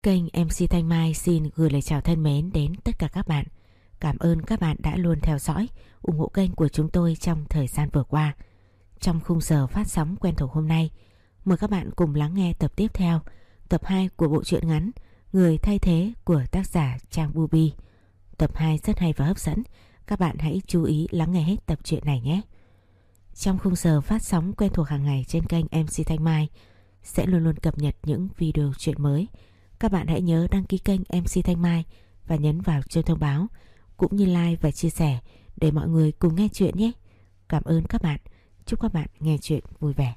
Kênh MC Thanh Mai xin gửi lời chào thân mến đến tất cả các bạn. Cảm ơn các bạn đã luôn theo dõi, ủng hộ kênh của chúng tôi trong thời gian vừa qua. Trong khung giờ phát sóng quen thuộc hôm nay, mời các bạn cùng lắng nghe tập tiếp theo, tập 2 của bộ truyện ngắn Người thay thế của tác giả Trang Bubi. Tập 2 rất hay và hấp dẫn, các bạn hãy chú ý lắng nghe hết tập truyện này nhé. Trong khung giờ phát sóng quen thuộc hàng ngày trên kênh MC Thanh Mai sẽ luôn luôn cập nhật những video truyện mới. Các bạn hãy nhớ đăng ký kênh MC Thanh Mai và nhấn vào chuông thông báo, cũng như like và chia sẻ để mọi người cùng nghe chuyện nhé. Cảm ơn các bạn. Chúc các bạn nghe chuyện vui vẻ.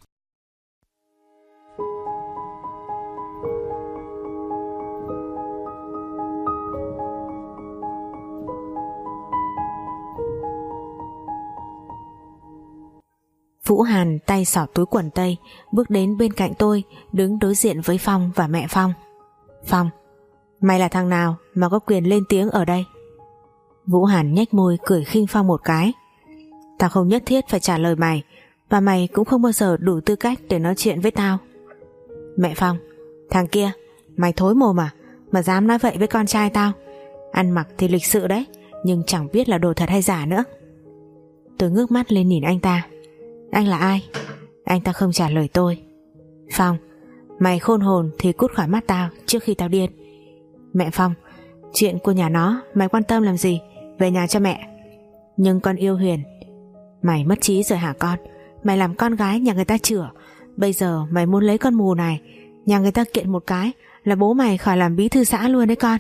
Vũ Hàn tay xỏ túi quần tây, bước đến bên cạnh tôi, đứng đối diện với Phong và mẹ Phong. Phong, mày là thằng nào mà có quyền lên tiếng ở đây? Vũ Hàn nhếch môi cười khinh Phong một cái. Tao không nhất thiết phải trả lời mày, và mày cũng không bao giờ đủ tư cách để nói chuyện với tao. Mẹ Phong, thằng kia, mày thối mồm à, mà dám nói vậy với con trai tao? Ăn mặc thì lịch sự đấy, nhưng chẳng biết là đồ thật hay giả nữa. Tôi ngước mắt lên nhìn anh ta. Anh là ai? Anh ta không trả lời tôi. Phong, mày khôn hồn thì cút khỏi mắt tao trước khi tao điên. Mẹ Phong, chuyện của nhà nó mày quan tâm làm gì, về nhà cho mẹ. Nhưng con yêu Huyền. Mày mất trí rồi hả con? Mày làm con gái nhà người ta chửa, bây giờ mày muốn lấy con mù này, nhà người ta kiện một cái là bố mày khỏi làm bí thư xã luôn đấy con.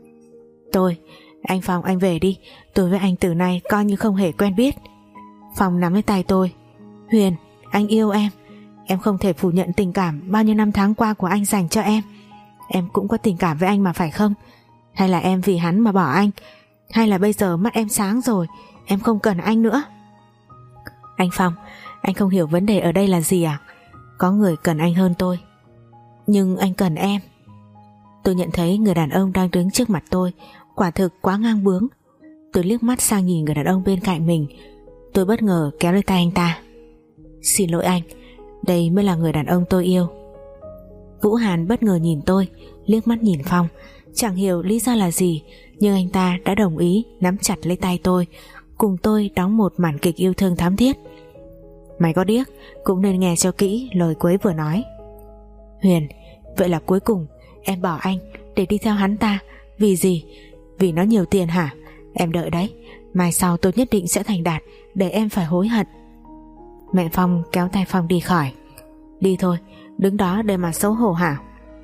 Anh Phong, anh về đi, tôi với anh từ nay coi như không hề quen biết. Phong nắm lấy tay tôi. Huyền, anh yêu em không thể phủ nhận tình cảm bao nhiêu năm tháng qua của anh dành cho em cũng có tình cảm với anh mà phải không? Hay là em vì hắn mà bỏ anh? Hay là bây giờ mắt em sáng rồi, em không cần anh nữa? Anh Phong, anh không hiểu vấn đề ở đây là gì à? Có người cần anh hơn tôi, nhưng anh cần em. Tôi nhận thấy người đàn ông đang đứng trước mặt tôi quả thực quá ngang bướng. Tôi liếc mắt sang nhìn người đàn ông bên cạnh mình. Tôi bất ngờ kéo lấy tay anh ta. Xin lỗi anh, đây mới là người đàn ông tôi yêu. Vũ Hàn bất ngờ nhìn tôi, liếc mắt nhìn Phong, chẳng hiểu lý do là gì, nhưng anh ta đã đồng ý nắm chặt lấy tay tôi, cùng tôi đóng một màn kịch yêu thương thắm thiết. Mày có điếc cũng nên nghe cho kỹ lời cô ấy vừa nói. Huyền, vậy là cuối cùng em bỏ anh để đi theo hắn ta, vì gì? Vì nó nhiều tiền hả? Em đợi đấy, mai sau tôi nhất định sẽ thành đạt để em phải hối hận. Mẹ Phong kéo tay Phong đi khỏi. Đi thôi, đứng đó để mà xấu hổ hả?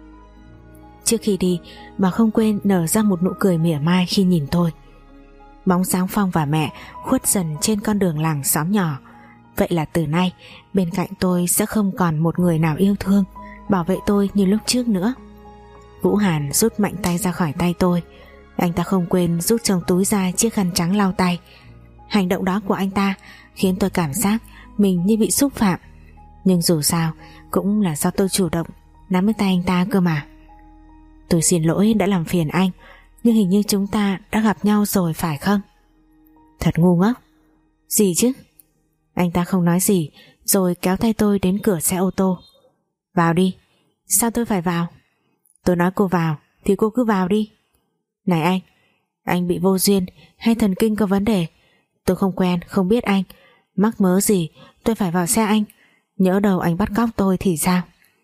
Trước khi đi, bà không quên nở ra một nụ cười mỉa mai khi nhìn tôi. Bóng dáng Phong và mẹ khuất dần trên con đường làng xóm nhỏ. Vậy là từ nay bên cạnh tôi sẽ không còn một người nào yêu thương, bảo vệ tôi như lúc trước nữa. Vũ Hàn rút mạnh tay ra khỏi tay tôi. Anh ta không quên rút trong túi ra chiếc khăn trắng lau tay. Hành động đó của anh ta khiến tôi cảm giác mình như bị xúc phạm, nhưng dù sao cũng là do tôi chủ động nắm lấy tay anh ta cơ mà. Tôi xin lỗi đã làm phiền anh, nhưng hình như chúng ta đã gặp nhau rồi phải không? Thật ngu ngốc. Gì chứ? Anh ta không nói gì, rồi kéo tay tôi đến cửa xe ô tô. Vào đi. Sao tôi phải vào? Tôi nói cô vào thì cô cứ vào đi. Này anh bị vô duyên hay thần kinh có vấn đề? Tôi không quen, không biết anh, mắc mớ gì tôi phải vào xe anh? Nhỡ đầu anh bắt cóc tôi thì sao?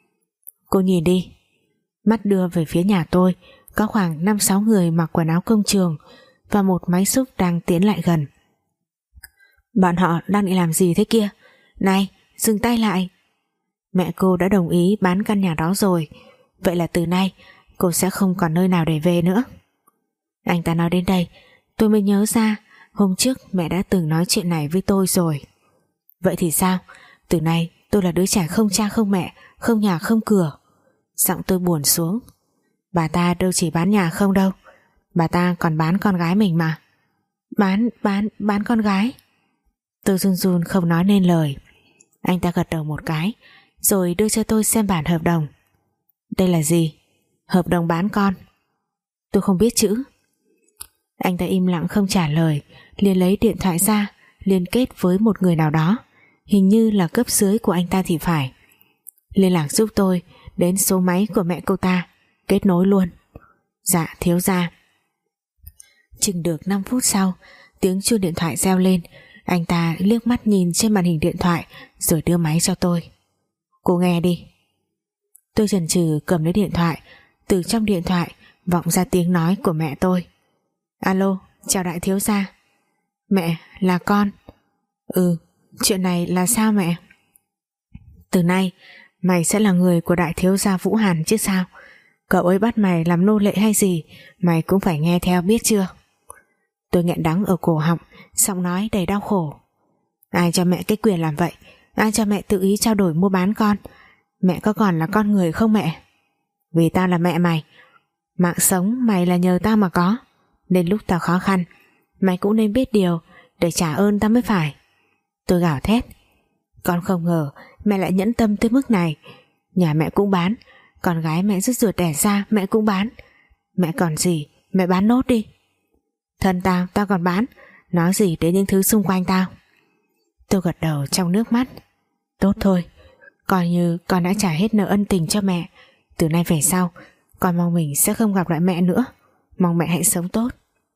Cô nhìn đi. Mắt đưa về phía nhà tôi, có khoảng 5-6 người mặc quần áo công trường và một máy xúc đang tiến lại gần. Bọn họ đang định làm gì thế kia? Này, dừng tay lại. Mẹ cô đã đồng ý bán căn nhà đó rồi, vậy là từ nay cô sẽ không còn nơi nào để về nữa. Anh ta nói đến đây, tôi mới nhớ ra hôm trước mẹ đã từng nói chuyện này với tôi rồi. Vậy thì sao? Từ nay tôi là đứa trẻ không cha không mẹ, không nhà không cửa. Giọng tôi buồn xuống. Bà ta đâu chỉ bán nhà không đâu, bà ta còn bán con gái mình mà. Bán con gái? Tôi run run không nói nên lời. Anh ta gật đầu một cái, rồi đưa cho tôi xem bản hợp đồng. Đây là gì? Hợp đồng bán con? Tôi không biết chữ. Anh ta im lặng không trả lời, liền lấy điện thoại ra liên kết với một người nào đó, hình như là cấp dưới của anh ta thì phải. Liên lạc giúp tôi đến số máy của mẹ cô ta, kết nối luôn. Dạ thiếu gia. Chừng được 5 phút sau, tiếng chuông điện thoại reo lên. Anh ta liếc mắt nhìn trên màn hình điện thoại rồi đưa máy cho tôi. Cô nghe đi. Tôi chần chừ cầm lấy điện thoại. Từ trong điện thoại vọng ra tiếng nói của mẹ tôi. Alo, chào đại thiếu gia. Mẹ, là con. Ừ, chuyện này là sao mẹ? Từ nay mày sẽ là người của đại thiếu gia Vũ Hàn chứ sao. Cậu ấy bắt mày làm nô lệ hay gì mày cũng phải nghe theo, biết chưa? Tôi nghẹn đắng ở cổ họng, giọng nói đầy đau khổ. Ai cho mẹ cái quyền làm vậy? Ai cho mẹ tự ý trao đổi mua bán con? Mẹ có còn là con người không mẹ? Vì tao là mẹ mày. Mạng sống mày là nhờ tao mà có, nên lúc tao khó khăn mày cũng nên biết điều để trả ơn tao mới phải. Tôi gào thét. Con không ngờ mẹ lại nhẫn tâm tới mức này. Nhà mẹ cũng bán, con gái mẹ rứt ruột đẻ ra mẹ cũng bán. Mẹ còn gì mẹ bán nốt đi. Thân tao còn bán, nói gì đến những thứ xung quanh tao. Tôi gật đầu trong nước mắt. Tốt thôi, coi như con đã trả hết nợ ân tình cho mẹ. Từ nay về sau con mong mình sẽ không gặp lại mẹ nữa. Mong mẹ hãy sống tốt.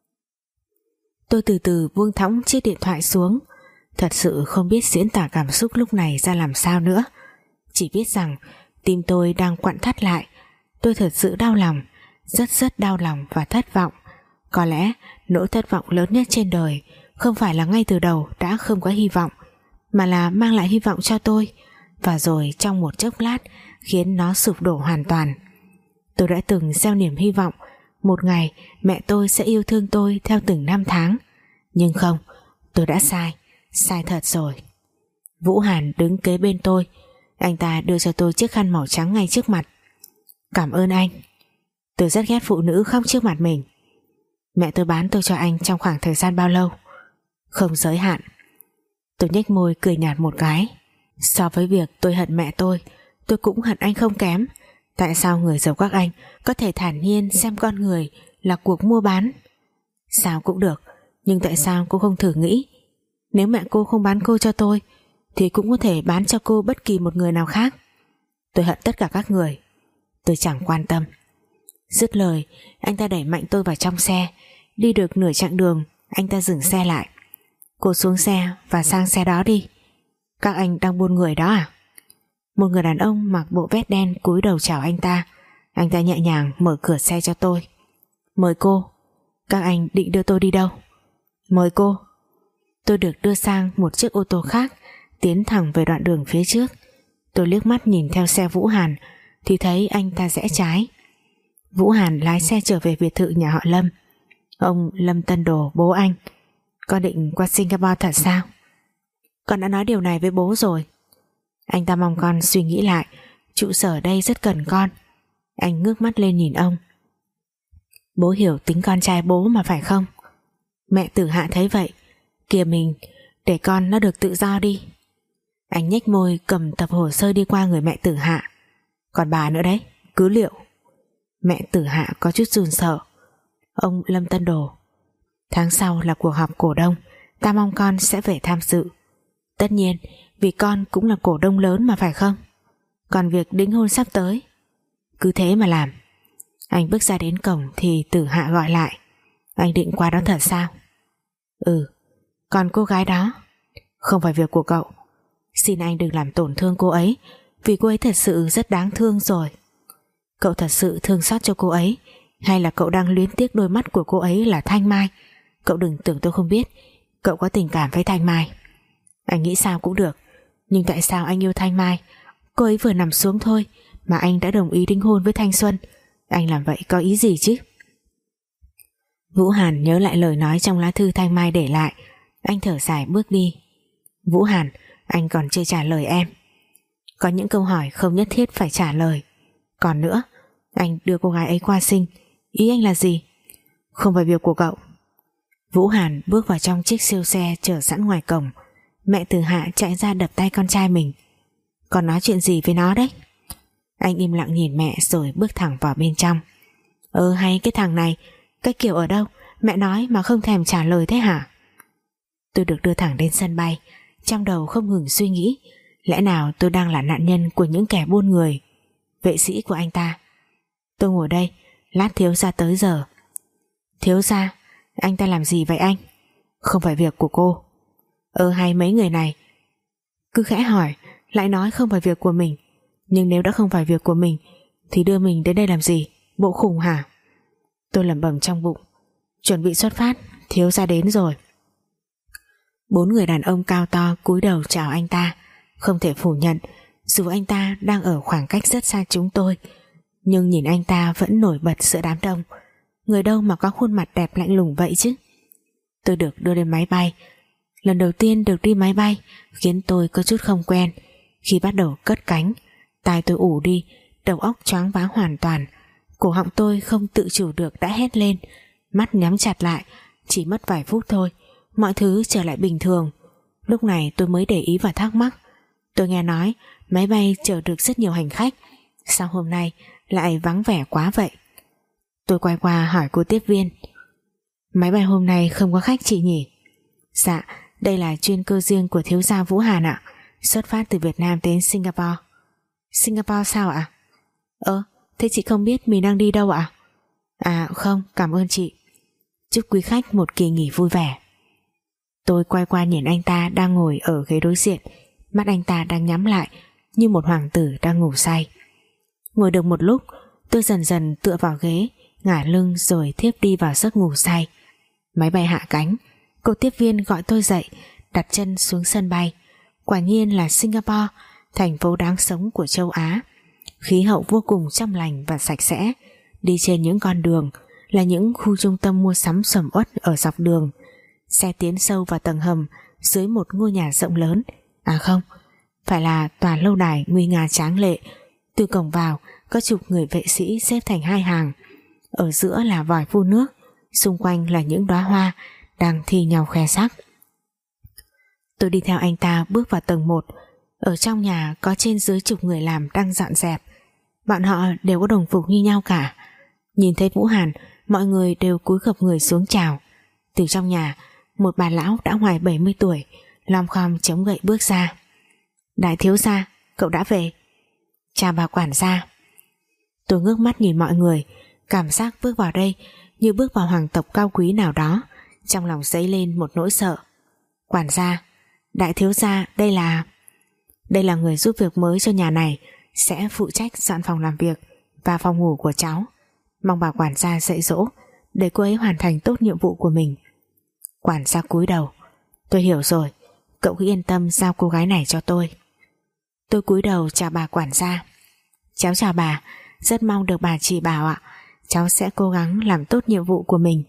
Tôi từ từ buông thõng chiếc điện thoại xuống. Thật sự không biết diễn tả cảm xúc lúc này ra làm sao nữa. Chỉ biết rằng tim tôi đang quặn thắt lại. Tôi thật sự đau lòng, rất đau lòng và thất vọng. Có lẽ nỗi thất vọng lớn nhất trên đời không phải là ngay từ đầu đã không có hy vọng, mà là mang lại hy vọng cho tôi, và rồi trong một chốc lát khiến nó sụp đổ hoàn toàn. Tôi đã từng gieo niềm hy vọng một ngày mẹ tôi sẽ yêu thương tôi theo từng năm tháng. Nhưng không, tôi đã sai thật rồi. Vũ Hàn đứng kế bên tôi. Anh ta đưa cho tôi chiếc khăn màu trắng ngay trước mặt. Cảm ơn anh. Tôi rất ghét phụ nữ khóc trước mặt mình. Mẹ tôi bán tôi cho anh trong khoảng thời gian bao lâu? Không giới hạn. Tôi nhếch môi cười nhạt một cái. So với việc tôi hận mẹ tôi cũng hận anh không kém. Tại sao người giàu các anh có thể thản nhiên xem con người là cuộc mua bán? Sao cũng được, nhưng tại sao cô không thử nghĩ, nếu mẹ cô không bán cô cho tôi thì cũng có thể bán cho cô bất kỳ một người nào khác. Tôi hận tất cả các người. Tôi chẳng quan tâm. Dứt lời, anh ta đẩy mạnh tôi vào trong xe. Đi được nửa chặng đường, anh ta dừng xe lại. Cô xuống xe và sang xe đó đi. Các anh đang buôn người đó à? Một người đàn ông mặc bộ vest đen cúi đầu chào anh ta. Anh ta nhẹ nhàng mở cửa xe cho tôi. Mời cô. Các anh định đưa tôi đi đâu? Mời cô. Tôi được đưa sang một chiếc ô tô khác, tiến thẳng về đoạn đường phía trước. Tôi liếc mắt nhìn theo xe Vũ Hàn thì thấy anh ta rẽ trái. Vũ Hàn lái xe trở về biệt thự nhà họ Lâm. Ông Lâm Tân Đồ, bố anh. Con định qua Singapore thật sao? Con đã nói điều này với bố rồi. Anh ta mong con suy nghĩ lại. Trụ sở đây rất cần con. Anh ngước mắt lên nhìn ông. Bố hiểu tính con trai bố mà phải không? Mẹ Tử Hạ thấy vậy. Kìa mình, để con nó được tự do đi. Anh nhếch môi cầm tập hồ sơ đi qua người mẹ Tử Hạ. Còn bà nữa đấy, cứ liệu. Mẹ Tử Hạ có chút run sợ. Ông Lâm Tân Đồ, tháng sau là cuộc họp cổ đông, ta mong con sẽ về tham dự. Tất nhiên, vì con cũng là cổ đông lớn mà phải không? Còn việc đính hôn sắp tới, cứ thế mà làm. Anh bước ra đến cổng thì Tử Hạ gọi lại. Anh định qua đó thật sao? Ừ. Còn cô gái đó? Không phải việc của cậu. Xin anh đừng làm tổn thương cô ấy, vì cô ấy thật sự rất đáng thương rồi. Cậu thật sự thương xót cho cô ấy, hay là cậu đang luyến tiếc đôi mắt của cô ấy là Thanh Mai? Cậu đừng tưởng tôi không biết cậu có tình cảm với Thanh Mai. Anh nghĩ sao cũng được, nhưng tại sao anh yêu Thanh Mai? Cô ấy vừa nằm xuống thôi mà anh đã đồng ý đính hôn với Thanh Xuân. Anh làm vậy có ý gì chứ? Vũ Hàn nhớ lại lời nói trong lá thư Thanh Mai để lại. Anh thở dài bước đi. Vũ Hàn, anh còn chưa trả lời em. Có những câu hỏi không nhất thiết phải trả lời. Còn nữa, anh đưa cô gái ấy qua sinh, ý anh là gì? Không phải việc của cậu. Vũ Hàn bước vào trong chiếc siêu xe chờ sẵn ngoài cổng. Mẹ Từ Hạ chạy ra đập tay con trai mình. Còn nói chuyện gì với nó đấy? Anh im lặng nhìn mẹ rồi bước thẳng vào bên trong. Hay cái thằng này, cái kiểu ở đâu mẹ nói mà không thèm trả lời thế hả? Tôi được đưa thẳng đến sân bay, trong đầu không ngừng suy nghĩ, lẽ nào tôi đang là nạn nhân của những kẻ buôn người, vệ sĩ của anh ta? Tôi ngồi đây, lát thiếu gia tới giờ. Thiếu gia? Anh ta làm gì vậy anh? Không phải việc của cô. Hay mấy người này cứ khẽ hỏi, lại nói không phải việc của mình. Nhưng nếu đã không phải việc của mình thì đưa mình đến đây làm gì? Bộ khùng hả? Tôi lẩm bẩm trong bụng. Chuẩn bị xuất phát, thiếu gia đến rồi. 4 người đàn ông cao to cúi đầu chào anh ta. Không thể phủ nhận, dù anh ta đang ở khoảng cách rất xa chúng tôi, nhưng nhìn anh ta vẫn nổi bật giữa đám đông. Người đâu mà có khuôn mặt đẹp lạnh lùng vậy chứ. Tôi được đưa lên máy bay. Lần đầu tiên được đi máy bay khiến tôi có chút không quen. Khi bắt đầu cất cánh, tai tôi ù đi, đầu óc choáng váng hoàn toàn. Cổ họng tôi không tự chủ được đã hét lên. Mắt nhắm chặt lại. Chỉ mất vài phút thôi, mọi thứ trở lại bình thường. Lúc này tôi mới để ý và thắc mắc. Tôi nghe nói máy bay chở được rất nhiều hành khách, sao hôm nay lại vắng vẻ quá vậy? Tôi quay qua hỏi cô tiếp viên. Máy bay hôm nay không có khách chị nhỉ? Dạ, đây là chuyên cơ riêng của thiếu gia Vũ Hàn ạ. Xuất phát từ Việt Nam đến Singapore. Singapore sao ạ? Thế chị không biết mình đang đi đâu ạ? Không, cảm ơn chị. Chúc quý khách một kỳ nghỉ vui vẻ. Tôi quay qua nhìn anh ta đang ngồi ở ghế đối diện. Mắt anh ta đang nhắm lại như một hoàng tử đang ngủ say. Ngồi được một lúc, tôi dần dần tựa vào ghế, ngả lưng rồi thiếp đi vào giấc ngủ say. Máy bay hạ cánh, cô tiếp viên gọi tôi dậy, đặt chân xuống sân bay. Quả nhiên là Singapore, thành phố đáng sống của châu Á. Khí hậu vô cùng trong lành và sạch sẽ. Đi trên những con đường là những khu trung tâm mua sắm sầm uất ở dọc đường. Xe tiến sâu vào tầng hầm dưới một ngôi nhà rộng lớn. Không, phải là tòa lâu đài nguy nga tráng lệ. Từ cổng vào có chục người vệ sĩ xếp thành 2 hàng. Ở giữa là vòi phun nước, xung quanh là những đóa hoa đang thi nhau khoe sắc. Tôi đi theo anh ta bước vào tầng 1. Ở trong nhà có trên dưới chục người làm đang dọn dẹp. Bọn họ đều có đồng phục như nhau cả. Nhìn thấy Vũ Hàn, mọi người đều cúi gập người xuống chào. Từ trong nhà, một bà lão đã ngoài 70 tuổi lom khom chống gậy bước ra. Đại thiếu gia, cậu đã về. Chào bà quản gia. Tôi ngước mắt nhìn mọi người, cảm giác bước vào đây như bước vào hoàng tộc cao quý nào đó. Trong lòng dấy lên một nỗi sợ. Quản gia, đại thiếu gia, đây là người giúp việc mới cho nhà này, sẽ phụ trách dọn phòng làm việc và phòng ngủ của cháu. Mong bà quản gia dạy dỗ để cô ấy hoàn thành tốt nhiệm vụ của mình. Quản gia cúi đầu. Tôi hiểu rồi, cậu cứ yên tâm giao cô gái này cho tôi. Tôi cúi đầu chào bà quản gia. Cháu chào bà, rất mong được bà chỉ bảo ạ. Cháu sẽ cố gắng làm tốt nhiệm vụ của mình.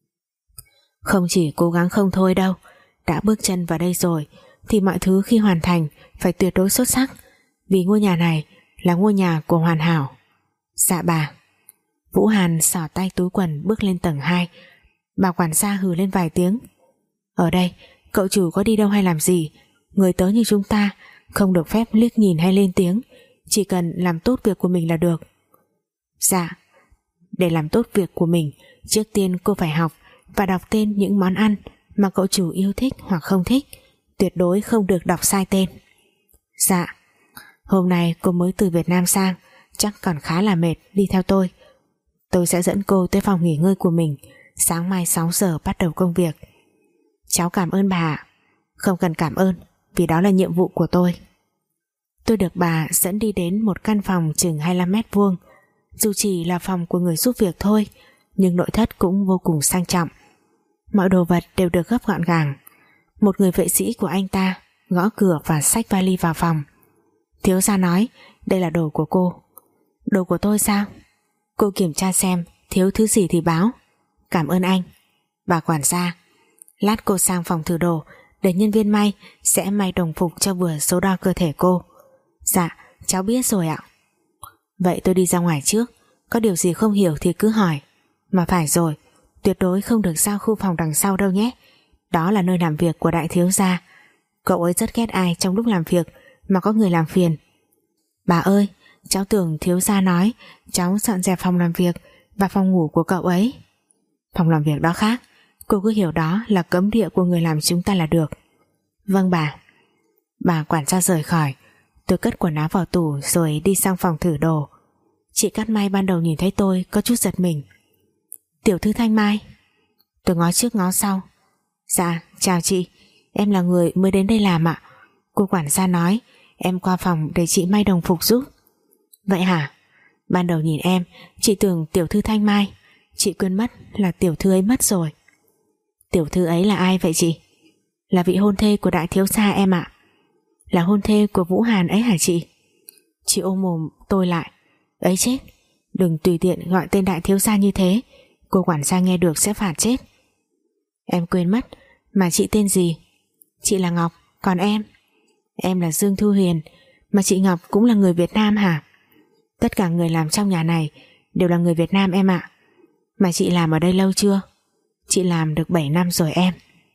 Không chỉ cố gắng không thôi đâu, đã bước chân vào đây rồi thì mọi thứ khi hoàn thành phải tuyệt đối xuất sắc, vì ngôi nhà này là ngôi nhà của hoàn hảo. Dạ bà. Vũ Hàn xỏ tay túi quần bước lên tầng 2. Bà quản gia hừ lên vài tiếng. Ở đây cậu chủ có đi đâu hay làm gì, người tới như chúng ta không được phép liếc nhìn hay lên tiếng, chỉ cần làm tốt việc của mình là được. Dạ. Để làm tốt việc của mình, trước tiên cô phải học và đọc tên những món ăn mà cậu chủ yêu thích hoặc không thích, tuyệt đối không được đọc sai tên. Dạ. Hôm nay cô mới từ Việt Nam sang, chắc còn khá là mệt, đi theo tôi. Tôi sẽ dẫn cô tới phòng nghỉ ngơi của mình, sáng mai 6 giờ bắt đầu công việc. Cháu cảm ơn bà ạ. Không cần cảm ơn, vì đó là nhiệm vụ của tôi. Tôi được bà dẫn đi đến một căn phòng chừng 25 mét vuông. Dù chỉ là phòng của người giúp việc thôi, nhưng nội thất cũng vô cùng sang trọng. Mọi đồ vật đều được gấp gọn gàng. Một người vệ sĩ của anh ta gõ cửa và xách vali vào phòng. Thiếu gia nói đây là đồ của cô. Đồ của tôi sao? Cô kiểm tra xem thiếu thứ gì thì báo. Cảm ơn anh. Bà quản gia, lát cô sang phòng thử đồ để nhân viên may sẽ may đồng phục cho vừa số đo cơ thể cô. Dạ, cháu biết rồi ạ. Vậy tôi đi ra ngoài trước, có điều gì không hiểu thì cứ hỏi. Mà phải rồi, tuyệt đối không được giao khu phòng đằng sau đâu nhé. Đó là nơi làm việc của đại thiếu gia. Cậu ấy rất ghét ai trong lúc làm việc mà có người làm phiền. Bà ơi, cháu tưởng thiếu gia nói cháu dọn dẹp phòng làm việc và phòng ngủ của cậu ấy. Phòng làm việc đó khác, cô cứ hiểu đó là cấm địa của người làm chúng ta là được. Vâng bà. Bà quản gia rời khỏi. Tôi cất quần áo vào tủ rồi đi sang phòng thử đồ. Chị cắt may ban đầu nhìn thấy tôi có chút giật mình. Tiểu thư Thanh Mai. Tôi ngó trước ngó sau. Dạ chào chị, em là người mới đến đây làm ạ. Cô quản gia nói em qua phòng để chị may đồng phục giúp. Vậy hả? Ban đầu nhìn em chị tưởng tiểu thư Thanh Mai, chị quên mất là tiểu thư ấy mất rồi. Tiểu thư ấy là ai vậy chị? Là vị hôn thê của đại thiếu gia em ạ. Là hôn thê của Vũ Hàn ấy hả chị? Chị ôm mồm tôi lại. Ấy chết, đừng tùy tiện gọi tên đại thiếu gia như thế, cô quản gia nghe được sẽ phạt chết. Em quên mất, mà chị tên gì? Chị là Ngọc, còn em? Em là Dương Thu Huyền, mà chị Ngọc cũng là người Việt Nam hả? Tất cả người làm trong nhà này đều là người Việt Nam em ạ. Mà chị làm ở đây lâu chưa? Chị làm được 7 năm rồi em.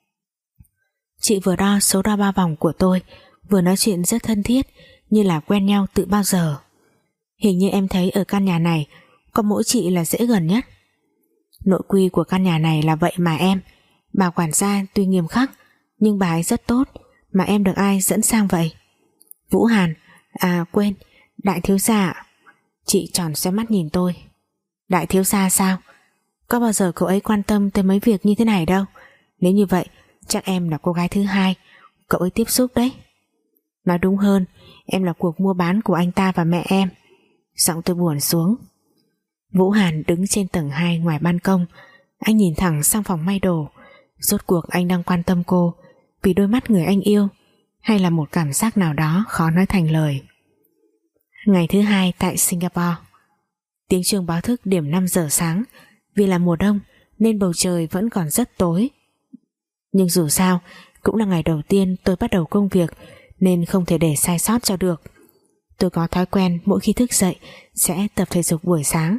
Chị vừa đo số đo 3 vòng của tôi, vừa nói chuyện rất thân thiết, như là quen nhau từ bao giờ. Hình như em thấy ở căn nhà này có mỗi chị là dễ gần nhất. Nội quy của căn nhà này là vậy mà em. Bà quản gia tuy nghiêm khắc, nhưng bà ấy rất tốt, mà em được ai dẫn sang vậy? Vũ Hàn. À quên, đại thiếu gia ạ. Chị tròn xoe mắt nhìn tôi. Đại thiếu gia sao? Có bao giờ cậu ấy quan tâm tới mấy việc như thế này đâu. Nếu như vậy chắc em là cô gái thứ hai cậu ấy tiếp xúc đấy. Nói đúng hơn, em là cuộc mua bán của anh ta và mẹ em. Giọng tôi buồn xuống. Vũ Hàn đứng trên tầng 2 ngoài ban công. Anh nhìn thẳng sang phòng may đồ. Rốt cuộc anh đang quan tâm cô vì đôi mắt người anh yêu, hay là một cảm giác nào đó khó nói thành lời. Ngày thứ 2 tại Singapore. Tiếng chuông báo thức điểm 5 giờ sáng. Vì là mùa đông nên bầu trời vẫn còn rất tối. Nhưng dù sao cũng là ngày đầu tiên tôi bắt đầu công việc, nên không thể để sai sót cho được. Tôi có thói quen mỗi khi thức dậy sẽ tập thể dục buổi sáng.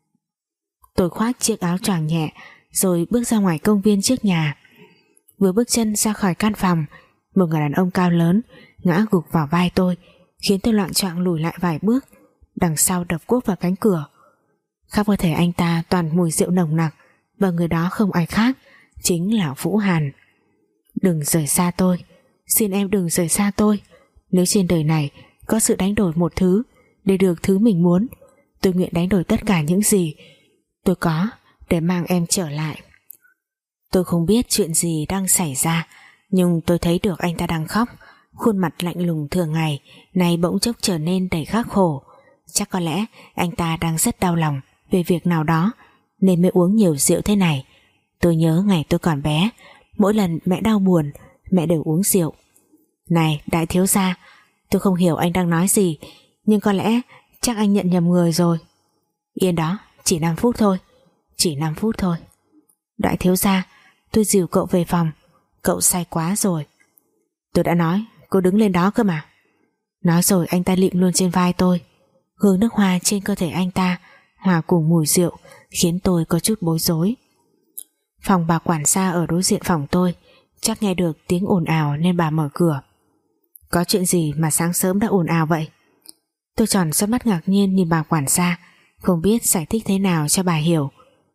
Tôi khoác chiếc áo choàng nhẹ rồi bước ra ngoài công viên trước nhà. Vừa bước chân ra khỏi căn phòng, một người đàn ông cao lớn ngã gục vào vai tôi, khiến tôi loạng choạng lùi lại vài bước, đằng sau đập cuốc vào cánh cửa. Khắp cơ thể anh ta toàn mùi rượu nồng nặc, và người đó không ai khác chính là Vũ Hàn. Đừng rời xa tôi, xin em đừng rời xa tôi. Nếu trên đời này có sự đánh đổi một thứ để được thứ mình muốn, tôi nguyện đánh đổi tất cả những gì tôi có để mang em trở lại. Tôi không biết chuyện gì đang xảy ra, nhưng tôi thấy được anh ta đang khóc. Khuôn mặt lạnh lùng thường ngày nay bỗng chốc trở nên đầy khắc khổ. Chắc có lẽ anh ta đang rất đau lòng về việc nào đó nên mới uống nhiều rượu thế này. Tôi nhớ ngày tôi còn bé, mỗi lần mẹ đau buồn mẹ đều uống rượu. Này đại thiếu gia, tôi không hiểu anh đang nói gì, nhưng có lẽ chắc anh nhận nhầm người rồi. Yên đó, chỉ 5 phút thôi. Chỉ 5 phút thôi. Đại thiếu gia, tôi dìu cậu về phòng, cậu say quá rồi. Tôi đã nói cô đứng lên đó cơ mà. Nói rồi anh ta lịm luôn trên vai tôi. Hương nước hoa trên cơ thể anh ta hòa cùng mùi rượu khiến tôi có chút bối rối. Phòng bà quản gia ở đối diện phòng tôi chắc nghe được tiếng ồn ào nên bà mở cửa. Có chuyện gì mà sáng sớm đã ồn ào vậy? Tôi tròn xoe mắt ngạc nhiên nhìn bà quản gia, không biết giải thích thế nào cho bà hiểu.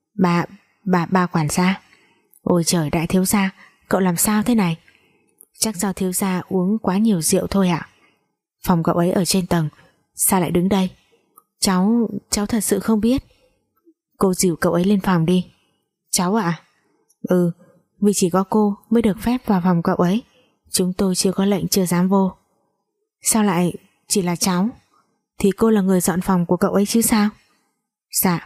Bà quản gia. Ôi trời, đại thiếu gia, cậu làm sao thế này? Chắc do thiếu gia uống quá nhiều rượu thôi ạ. Phòng cậu ấy ở trên tầng, sao lại đứng đây? Cháu thật sự không biết. Cô dìu cậu ấy lên phòng đi. Cháu ạ? Ừ, vì chỉ có cô mới được phép vào phòng cậu ấy, chúng tôi chưa có lệnh chưa dám vô. Sao lại chỉ là cháu? Thì cô là người dọn phòng của cậu ấy chứ sao? Dạ.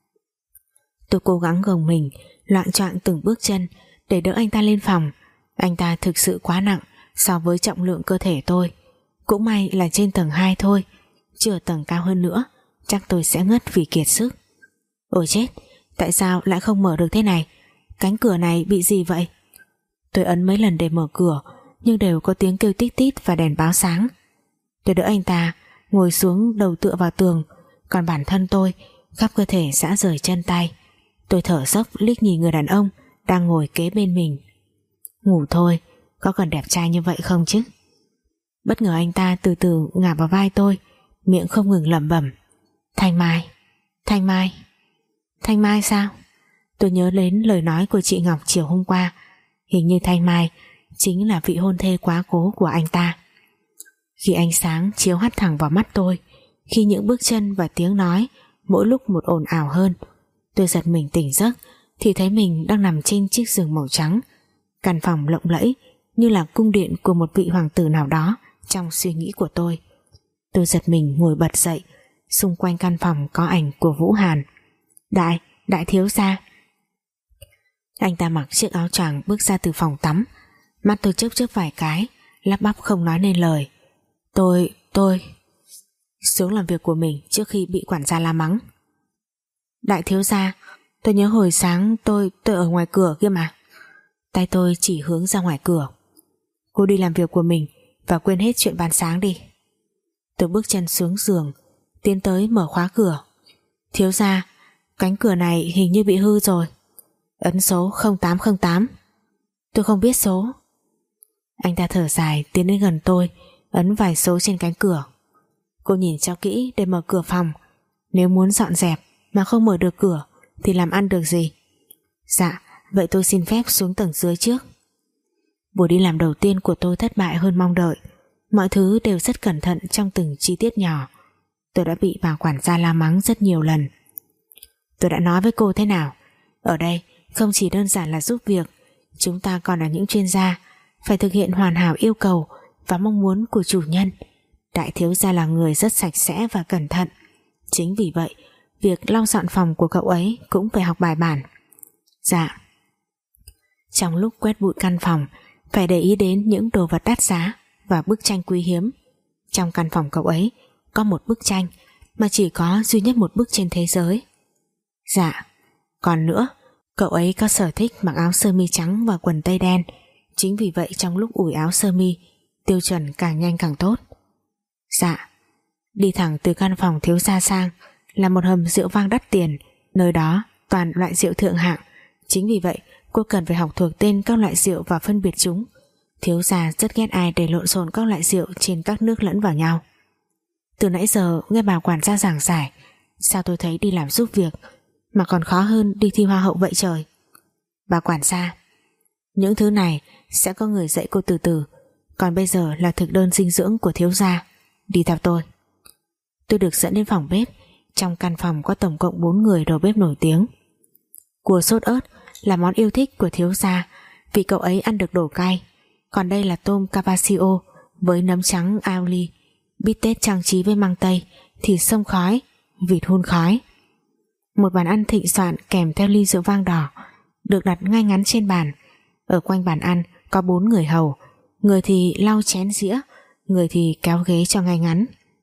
Tôi cố gắng gồng mình, loạng choạng từng bước chân để đỡ anh ta lên phòng. Anh ta thực sự quá nặng so với trọng lượng cơ thể tôi. Cũng may là trên tầng 2 thôi, chứ ở tầng cao hơn nữa chắc tôi sẽ ngất vì kiệt sức. Ôi chết, tại sao lại không mở được thế này? Cánh cửa này bị gì vậy? Tôi ấn mấy lần để mở cửa, nhưng đều có tiếng kêu tít tít và đèn báo sáng. Tôi đỡ anh ta ngồi xuống đầu tựa vào tường, còn bản thân tôi khắp cơ thể rã rời chân tay. Tôi thở dốc liếc nhìn người đàn ông đang ngồi kế bên mình. Ngủ thôi, có cần đẹp trai như vậy không chứ? Bất ngờ anh ta từ từ ngả vào vai tôi, miệng không ngừng lẩm bẩm. Thanh Mai, Thanh Mai. Thanh Mai sao? Tôi nhớ đến lời nói của chị Ngọc chiều hôm qua. Hình như Thanh Mai chính là vị hôn thê quá cố của anh ta. Khi ánh sáng chiếu hắt thẳng vào mắt tôi, khi những bước chân và tiếng nói mỗi lúc một ồn ào hơn. Tôi giật mình tỉnh giấc thì thấy mình đang nằm trên chiếc giường màu trắng. Căn phòng lộng lẫy như là cung điện của một vị hoàng tử nào đó trong suy nghĩ của tôi. Tôi giật mình ngồi bật dậy. Xung quanh căn phòng có ảnh của Vũ Hàn. Đại thiếu gia. Anh ta mặc chiếc áo choàng bước ra từ phòng tắm. Mắt tôi chớp chớp vài cái, lắp bắp không nói nên lời. Tôi xuống làm việc của mình trước khi bị quản gia la mắng. Đại thiếu gia, tôi nhớ hồi sáng tôi ở ngoài cửa kia mà. Tay tôi chỉ hướng ra ngoài cửa. Cô đi làm việc của mình và quên hết chuyện ban sáng đi. Tôi bước chân xuống giường, tiến tới mở khóa cửa. Thiếu gia, cánh cửa này hình như bị hư rồi. Ấn số 0808. Tôi không biết số. Anh ta thở dài tiến đến gần tôi, ấn vài số trên cánh cửa. Cô nhìn cho kỹ để mở cửa phòng. Nếu muốn dọn dẹp mà không mở được cửa thì làm ăn được gì? Dạ, vậy tôi xin phép xuống tầng dưới trước. Buổi đi làm đầu tiên của tôi thất bại hơn mong đợi. Mọi thứ đều rất cẩn thận trong từng chi tiết nhỏ. Tôi đã bị bà quản gia la mắng rất nhiều lần. Tôi đã nói với cô thế nào, ở đây không chỉ đơn giản là giúp việc, chúng ta còn là những chuyên gia, phải thực hiện hoàn hảo yêu cầu và mong muốn của chủ nhân. Đại thiếu gia là người rất sạch sẽ và cẩn thận. Chính vì vậy việc lau dọn phòng của cậu ấy cũng phải học bài bản. Dạ. Trong lúc quét bụi căn phòng, phải để ý đến những đồ vật đắt giá và bức tranh quý hiếm. Trong căn phòng cậu ấy có một bức tranh mà chỉ có duy nhất một bức trên thế giới. Dạ. Còn nữa, cậu ấy có sở thích mặc áo sơ mi trắng và quần tây đen. Chính vì vậy trong lúc ủi áo sơ mi, tiêu chuẩn càng nhanh càng tốt. Dạ. Đi thẳng từ căn phòng thiếu gia sang là một hầm rượu vang đắt tiền. Nơi đó toàn loại rượu thượng hạng. Chính vì vậy cô cần phải học thuộc tên các loại rượu và phân biệt chúng. Thiếu gia rất ghét ai để lộn xộn các loại rượu trên các nước lẫn vào nhau. Từ nãy giờ nghe bà quản gia giảng giải, sao tôi thấy đi làm giúp việc mà còn khó hơn đi thi hoa hậu vậy trời. Bà quản gia, những thứ này sẽ có người dạy cô từ từ. Còn bây giờ là thực đơn dinh dưỡng của thiếu gia. Đi theo tôi. Tôi được dẫn đến phòng bếp. Trong căn phòng có tổng cộng 4 người đầu bếp nổi tiếng. Cua sốt ớt là món yêu thích của thiếu gia vì cậu ấy ăn được đồ cay. Còn đây là tôm Cavasio với nấm trắng aioli, bít tết trang trí với măng tây, thịt xông khói, vịt hun khói. Một bàn ăn thịnh soạn kèm theo ly rượu vang đỏ được đặt ngay ngắn trên bàn. Ở quanh bàn ăn có 4 người hầu, người thì lau chén dĩa, người thì kéo ghế cho ngay ngắn.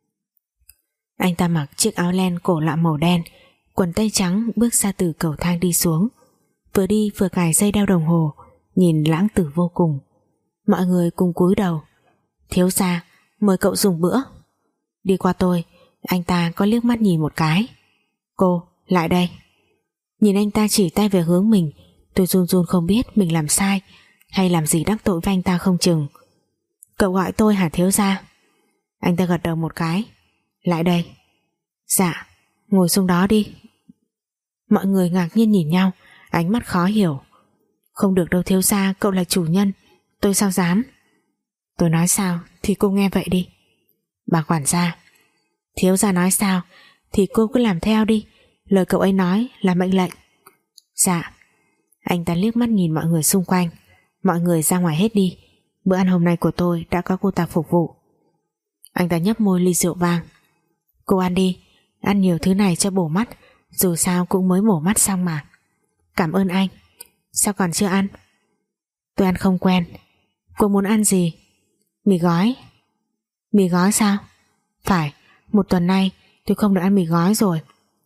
Anh ta mặc chiếc áo len cổ lạ màu đen, quần tây trắng bước ra từ cầu thang đi xuống. Vừa đi vừa cài dây đeo đồng hồ, nhìn lãng tử vô cùng. Mọi người cùng cúi đầu. Thiếu gia, mời cậu dùng bữa. Đi qua tôi, anh ta có liếc mắt nhìn một cái. Cô, lại đây. Nhìn anh ta chỉ tay về hướng mình, tôi run run không biết mình làm sai hay làm gì đắc tội với anh ta không chừng. Cậu gọi tôi hả thiếu gia? Anh ta gật đầu một cái. Lại đây. Dạ. Ngồi xuống đó đi. Mọi người ngạc nhiên nhìn nhau, ánh mắt khó hiểu. Không được đâu thiếu gia, cậu là chủ nhân, tôi sao dám. Tôi nói sao thì cô nghe vậy đi. Bà quản gia, thiếu gia nói sao thì cô cứ làm theo đi, lời cậu ấy nói là mệnh lệnh. Dạ. Anh ta liếc mắt nhìn mọi người xung quanh. Mọi người ra ngoài hết đi, bữa ăn hôm nay của tôi đã có cô ta phục vụ. Anh ta nhấp môi ly rượu vang. Cô ăn đi, ăn nhiều thứ này cho bổ mắt, dù sao cũng mới mổ mắt xong mà. Cảm ơn anh. Sao còn chưa ăn? Tôi ăn không quen. Cô muốn ăn gì? Mì gói. Mì gói sao? Phải, một tuần nay tôi không được ăn mì gói rồi.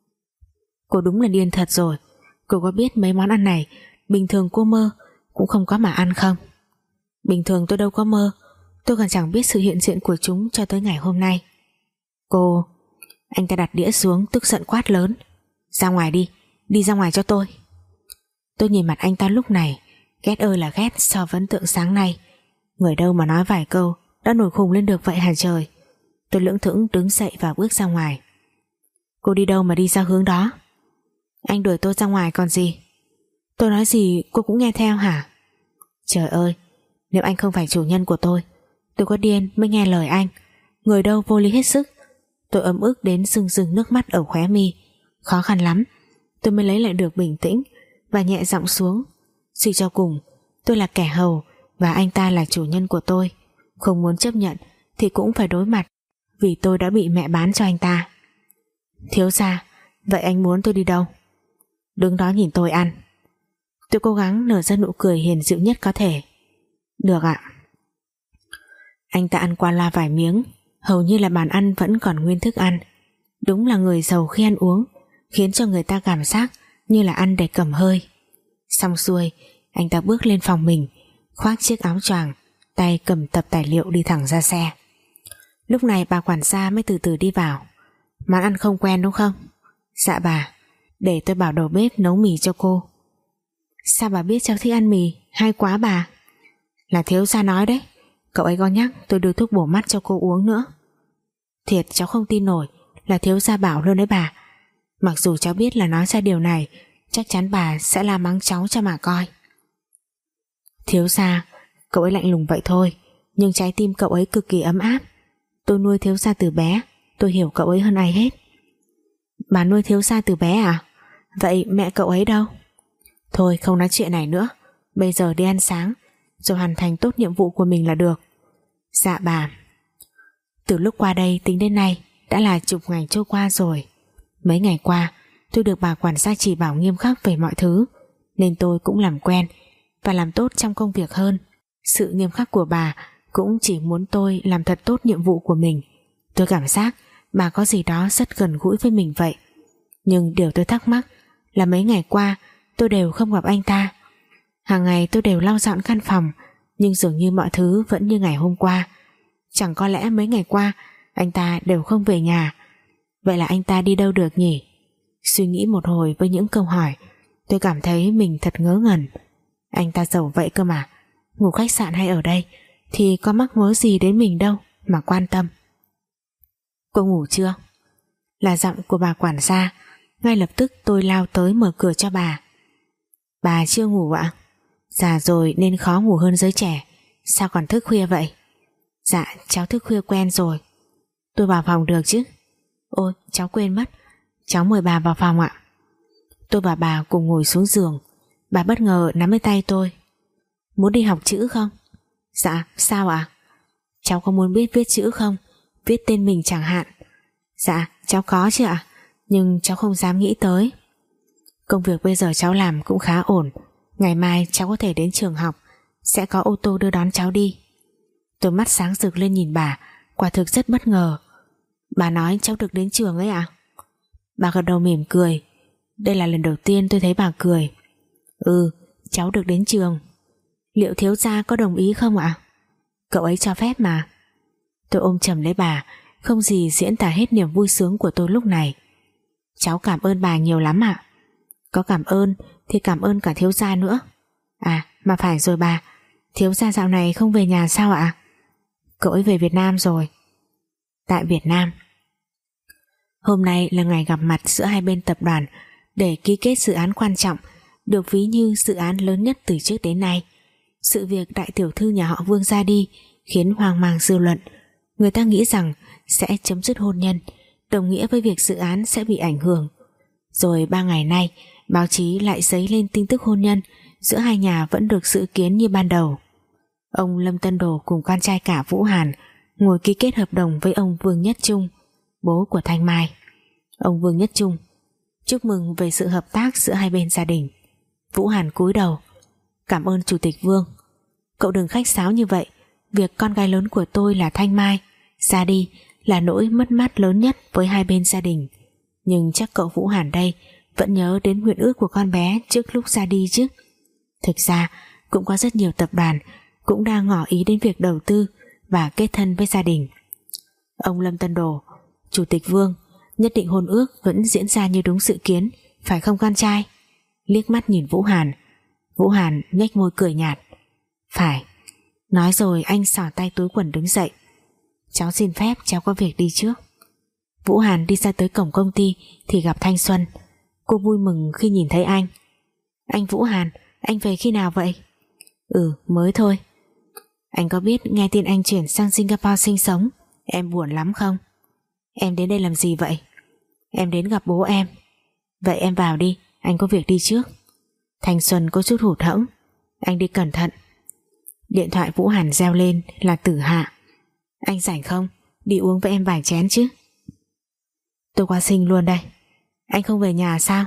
Cô đúng là điên thật rồi. Cô có biết mấy món ăn này bình thường cô mơ cũng không có mà ăn không? Bình thường tôi đâu có mơ, tôi còn chẳng biết sự hiện diện của chúng cho tới ngày hôm nay. Cô... Anh ta đặt đĩa xuống tức giận quát lớn. Ra ngoài đi, đi ra ngoài cho tôi. Tôi nhìn mặt anh ta lúc này, ghét ơi là ghét so với ấn tượng sáng nay. Người đâu mà nói vài câu đã nổi khùng lên được vậy hả trời. Tôi lững thững đứng dậy và bước ra ngoài. Cô đi đâu mà đi ra hướng đó? Anh đuổi tôi ra ngoài còn gì. Tôi nói gì cô cũng nghe theo hả? Trời ơi, nếu anh không phải chủ nhân của tôi có điên mới nghe lời anh. Người đâu vô lý hết sức. Tôi ấm ức đến rưng rưng nước mắt ở khóe mi. Khó khăn lắm tôi mới lấy lại được bình tĩnh và nhẹ giọng xuống. Suy cho cùng tôi là kẻ hầu và anh ta là chủ nhân của tôi. Không muốn chấp nhận thì cũng phải đối mặt, vì tôi đã bị mẹ bán cho anh ta. Thiếu gia, vậy anh muốn tôi đi đâu? Đứng đó nhìn tôi ăn. Tôi cố gắng nở ra nụ cười hiền dịu nhất có thể. Được ạ. Anh ta ăn qua loa vài miếng, hầu như là bàn ăn vẫn còn nguyên thức ăn. Đúng là người giàu khi ăn uống, khiến cho người ta cảm giác như là ăn để cầm hơi. Xong xuôi, anh ta bước lên phòng mình, khoác chiếc áo choàng, tay cầm tập tài liệu đi thẳng ra xe. Lúc này bà quản gia mới từ từ đi vào. Món ăn không quen đúng không? Dạ bà, để tôi bảo đầu bếp nấu mì cho cô. Sao bà biết cháu thích ăn mì? Hay quá bà. Là thiếu gia nói đấy, cậu ấy có nhắc tôi đưa thuốc bổ mắt cho cô uống nữa. Thiệt cháu không tin nổi, là thiếu gia bảo luôn đấy bà. Mặc dù cháu biết là nói ra điều này chắc chắn bà sẽ la mắng cháu cho mà coi. Thiếu gia, cậu ấy lạnh lùng vậy thôi, nhưng trái tim cậu ấy cực kỳ ấm áp. Tôi nuôi thiếu gia từ bé, tôi hiểu cậu ấy hơn ai hết. Bà nuôi thiếu gia từ bé à? Vậy mẹ cậu ấy đâu? Thôi không nói chuyện này nữa, bây giờ đi ăn sáng rồi hoàn thành tốt nhiệm vụ của mình là được. Dạ bà. Từ lúc qua đây tính đến nay đã là chục ngày trôi qua rồi. Mấy ngày qua tôi được bà quản gia chỉ bảo nghiêm khắc về mọi thứ, nên tôi cũng làm quen và làm tốt trong công việc hơn. Sự nghiêm khắc của bà cũng chỉ muốn tôi làm thật tốt nhiệm vụ của mình. Tôi cảm giác bà có gì đó rất gần gũi với mình vậy. Nhưng điều tôi thắc mắc là mấy ngày qua tôi đều không gặp anh ta. Hàng ngày tôi đều lau dọn căn phòng, nhưng dường như mọi thứ vẫn như ngày hôm qua. Chẳng có lẽ mấy ngày qua anh ta đều không về nhà. Vậy là anh ta đi đâu được nhỉ? Suy nghĩ một hồi với những câu hỏi, tôi cảm thấy mình thật ngớ ngẩn. Anh ta giàu vậy cơ mà, ngủ khách sạn hay ở đây thì có mắc mớ gì đến mình đâu mà quan tâm. Cô ngủ chưa? Là giọng của bà quản gia. Ngay lập tức tôi lao tới mở cửa cho bà. Bà chưa ngủ ạ? Già rồi nên khó ngủ hơn giới trẻ. Sao còn thức khuya vậy? Dạ cháu thức khuya quen rồi. Tôi vào phòng được chứ? Ôi cháu quên mất, cháu mời bà vào phòng ạ. Tôi và bà cùng ngồi xuống giường. Bà bất ngờ nắm lấy tay tôi. Muốn đi học chữ không? Dạ sao ạ? Cháu có muốn biết viết chữ không? Viết tên mình chẳng hạn. Dạ cháu có chứ ạ, nhưng cháu không dám nghĩ tới. Công việc bây giờ cháu làm cũng khá ổn. Ngày mai cháu có thể đến trường học, sẽ có ô tô đưa đón cháu đi. Tôi mắt sáng rực lên nhìn bà, quả thực rất bất ngờ. Bà nói cháu được đến trường ấy ạ? Bà gật đầu mỉm cười. Đây là lần đầu tiên tôi thấy bà cười. Ừ, cháu được đến trường. Liệu thiếu gia có đồng ý không ạ? Cậu ấy cho phép mà. Tôi ôm chầm lấy bà, không gì diễn tả hết niềm vui sướng của tôi lúc này. Cháu cảm ơn bà nhiều lắm ạ. Có cảm ơn thì cảm ơn cả thiếu gia nữa. À mà phải rồi bà, thiếu gia dạo này không về nhà sao ạ? Cậu ấy về Việt Nam rồi. Tại Việt Nam. Hôm nay là ngày gặp mặt giữa hai bên tập đoàn để ký kết dự án quan trọng, được ví như dự án lớn nhất từ trước đến nay. Sự việc đại tiểu thư nhà họ Vương ra đi khiến hoang mang dư luận. Người ta nghĩ rằng sẽ chấm dứt hôn nhân, đồng nghĩa với việc dự án sẽ bị ảnh hưởng. Rồi 3 ngày nay báo chí lại dấy lên tin tức hôn nhân giữa hai nhà vẫn được dự kiến như ban đầu. Ông Lâm Tân Đồ cùng con trai cả Vũ Hàn ngồi ký kết hợp đồng với ông Vương Nhất Trung, bố của Thanh Mai. Ông Vương Nhất Trung chúc mừng về sự hợp tác giữa hai bên gia đình. Vũ Hàn cúi đầu. Cảm ơn Chủ tịch Vương. Cậu đừng khách sáo như vậy. Việc con gái lớn của tôi là Thanh Mai ra đi là nỗi mất mát lớn nhất với hai bên gia đình. Nhưng chắc cậu Vũ Hàn đây vẫn nhớ đến nguyện ước của con bé trước lúc ra đi chứ. Thực ra cũng có rất nhiều tập đoàn cũng đang ngỏ ý đến việc đầu tư và kết thân với gia đình. Ông Lâm Tân Đồ, Chủ tịch Vương, nhất định hôn ước vẫn diễn ra như đúng dự kiến, phải không con trai? Liếc mắt nhìn Vũ Hàn. Vũ Hàn nhếch môi cười nhạt. Phải. Nói rồi anh xỏ tay túi quần đứng dậy. Cháu xin phép, cháu có việc đi trước. Vũ Hàn đi ra tới cổng công ty thì gặp Thanh Xuân. Cô vui mừng khi nhìn thấy anh. Anh Vũ Hàn, anh về khi nào vậy? Ừ, mới thôi. Anh có biết nghe tin anh chuyển sang Singapore sinh sống, em buồn lắm không? Em đến đây làm gì vậy? Em đến gặp bố em. Vậy em vào đi, anh có việc đi trước. Thanh Xuân có chút hụt hẫng. Anh đi cẩn thận. Điện thoại Vũ Hàn reo lên là Tử Hạ. Anh rảnh không? Đi uống với em vài chén chứ. Tôi qua sinh luôn đây. Anh không về nhà sao?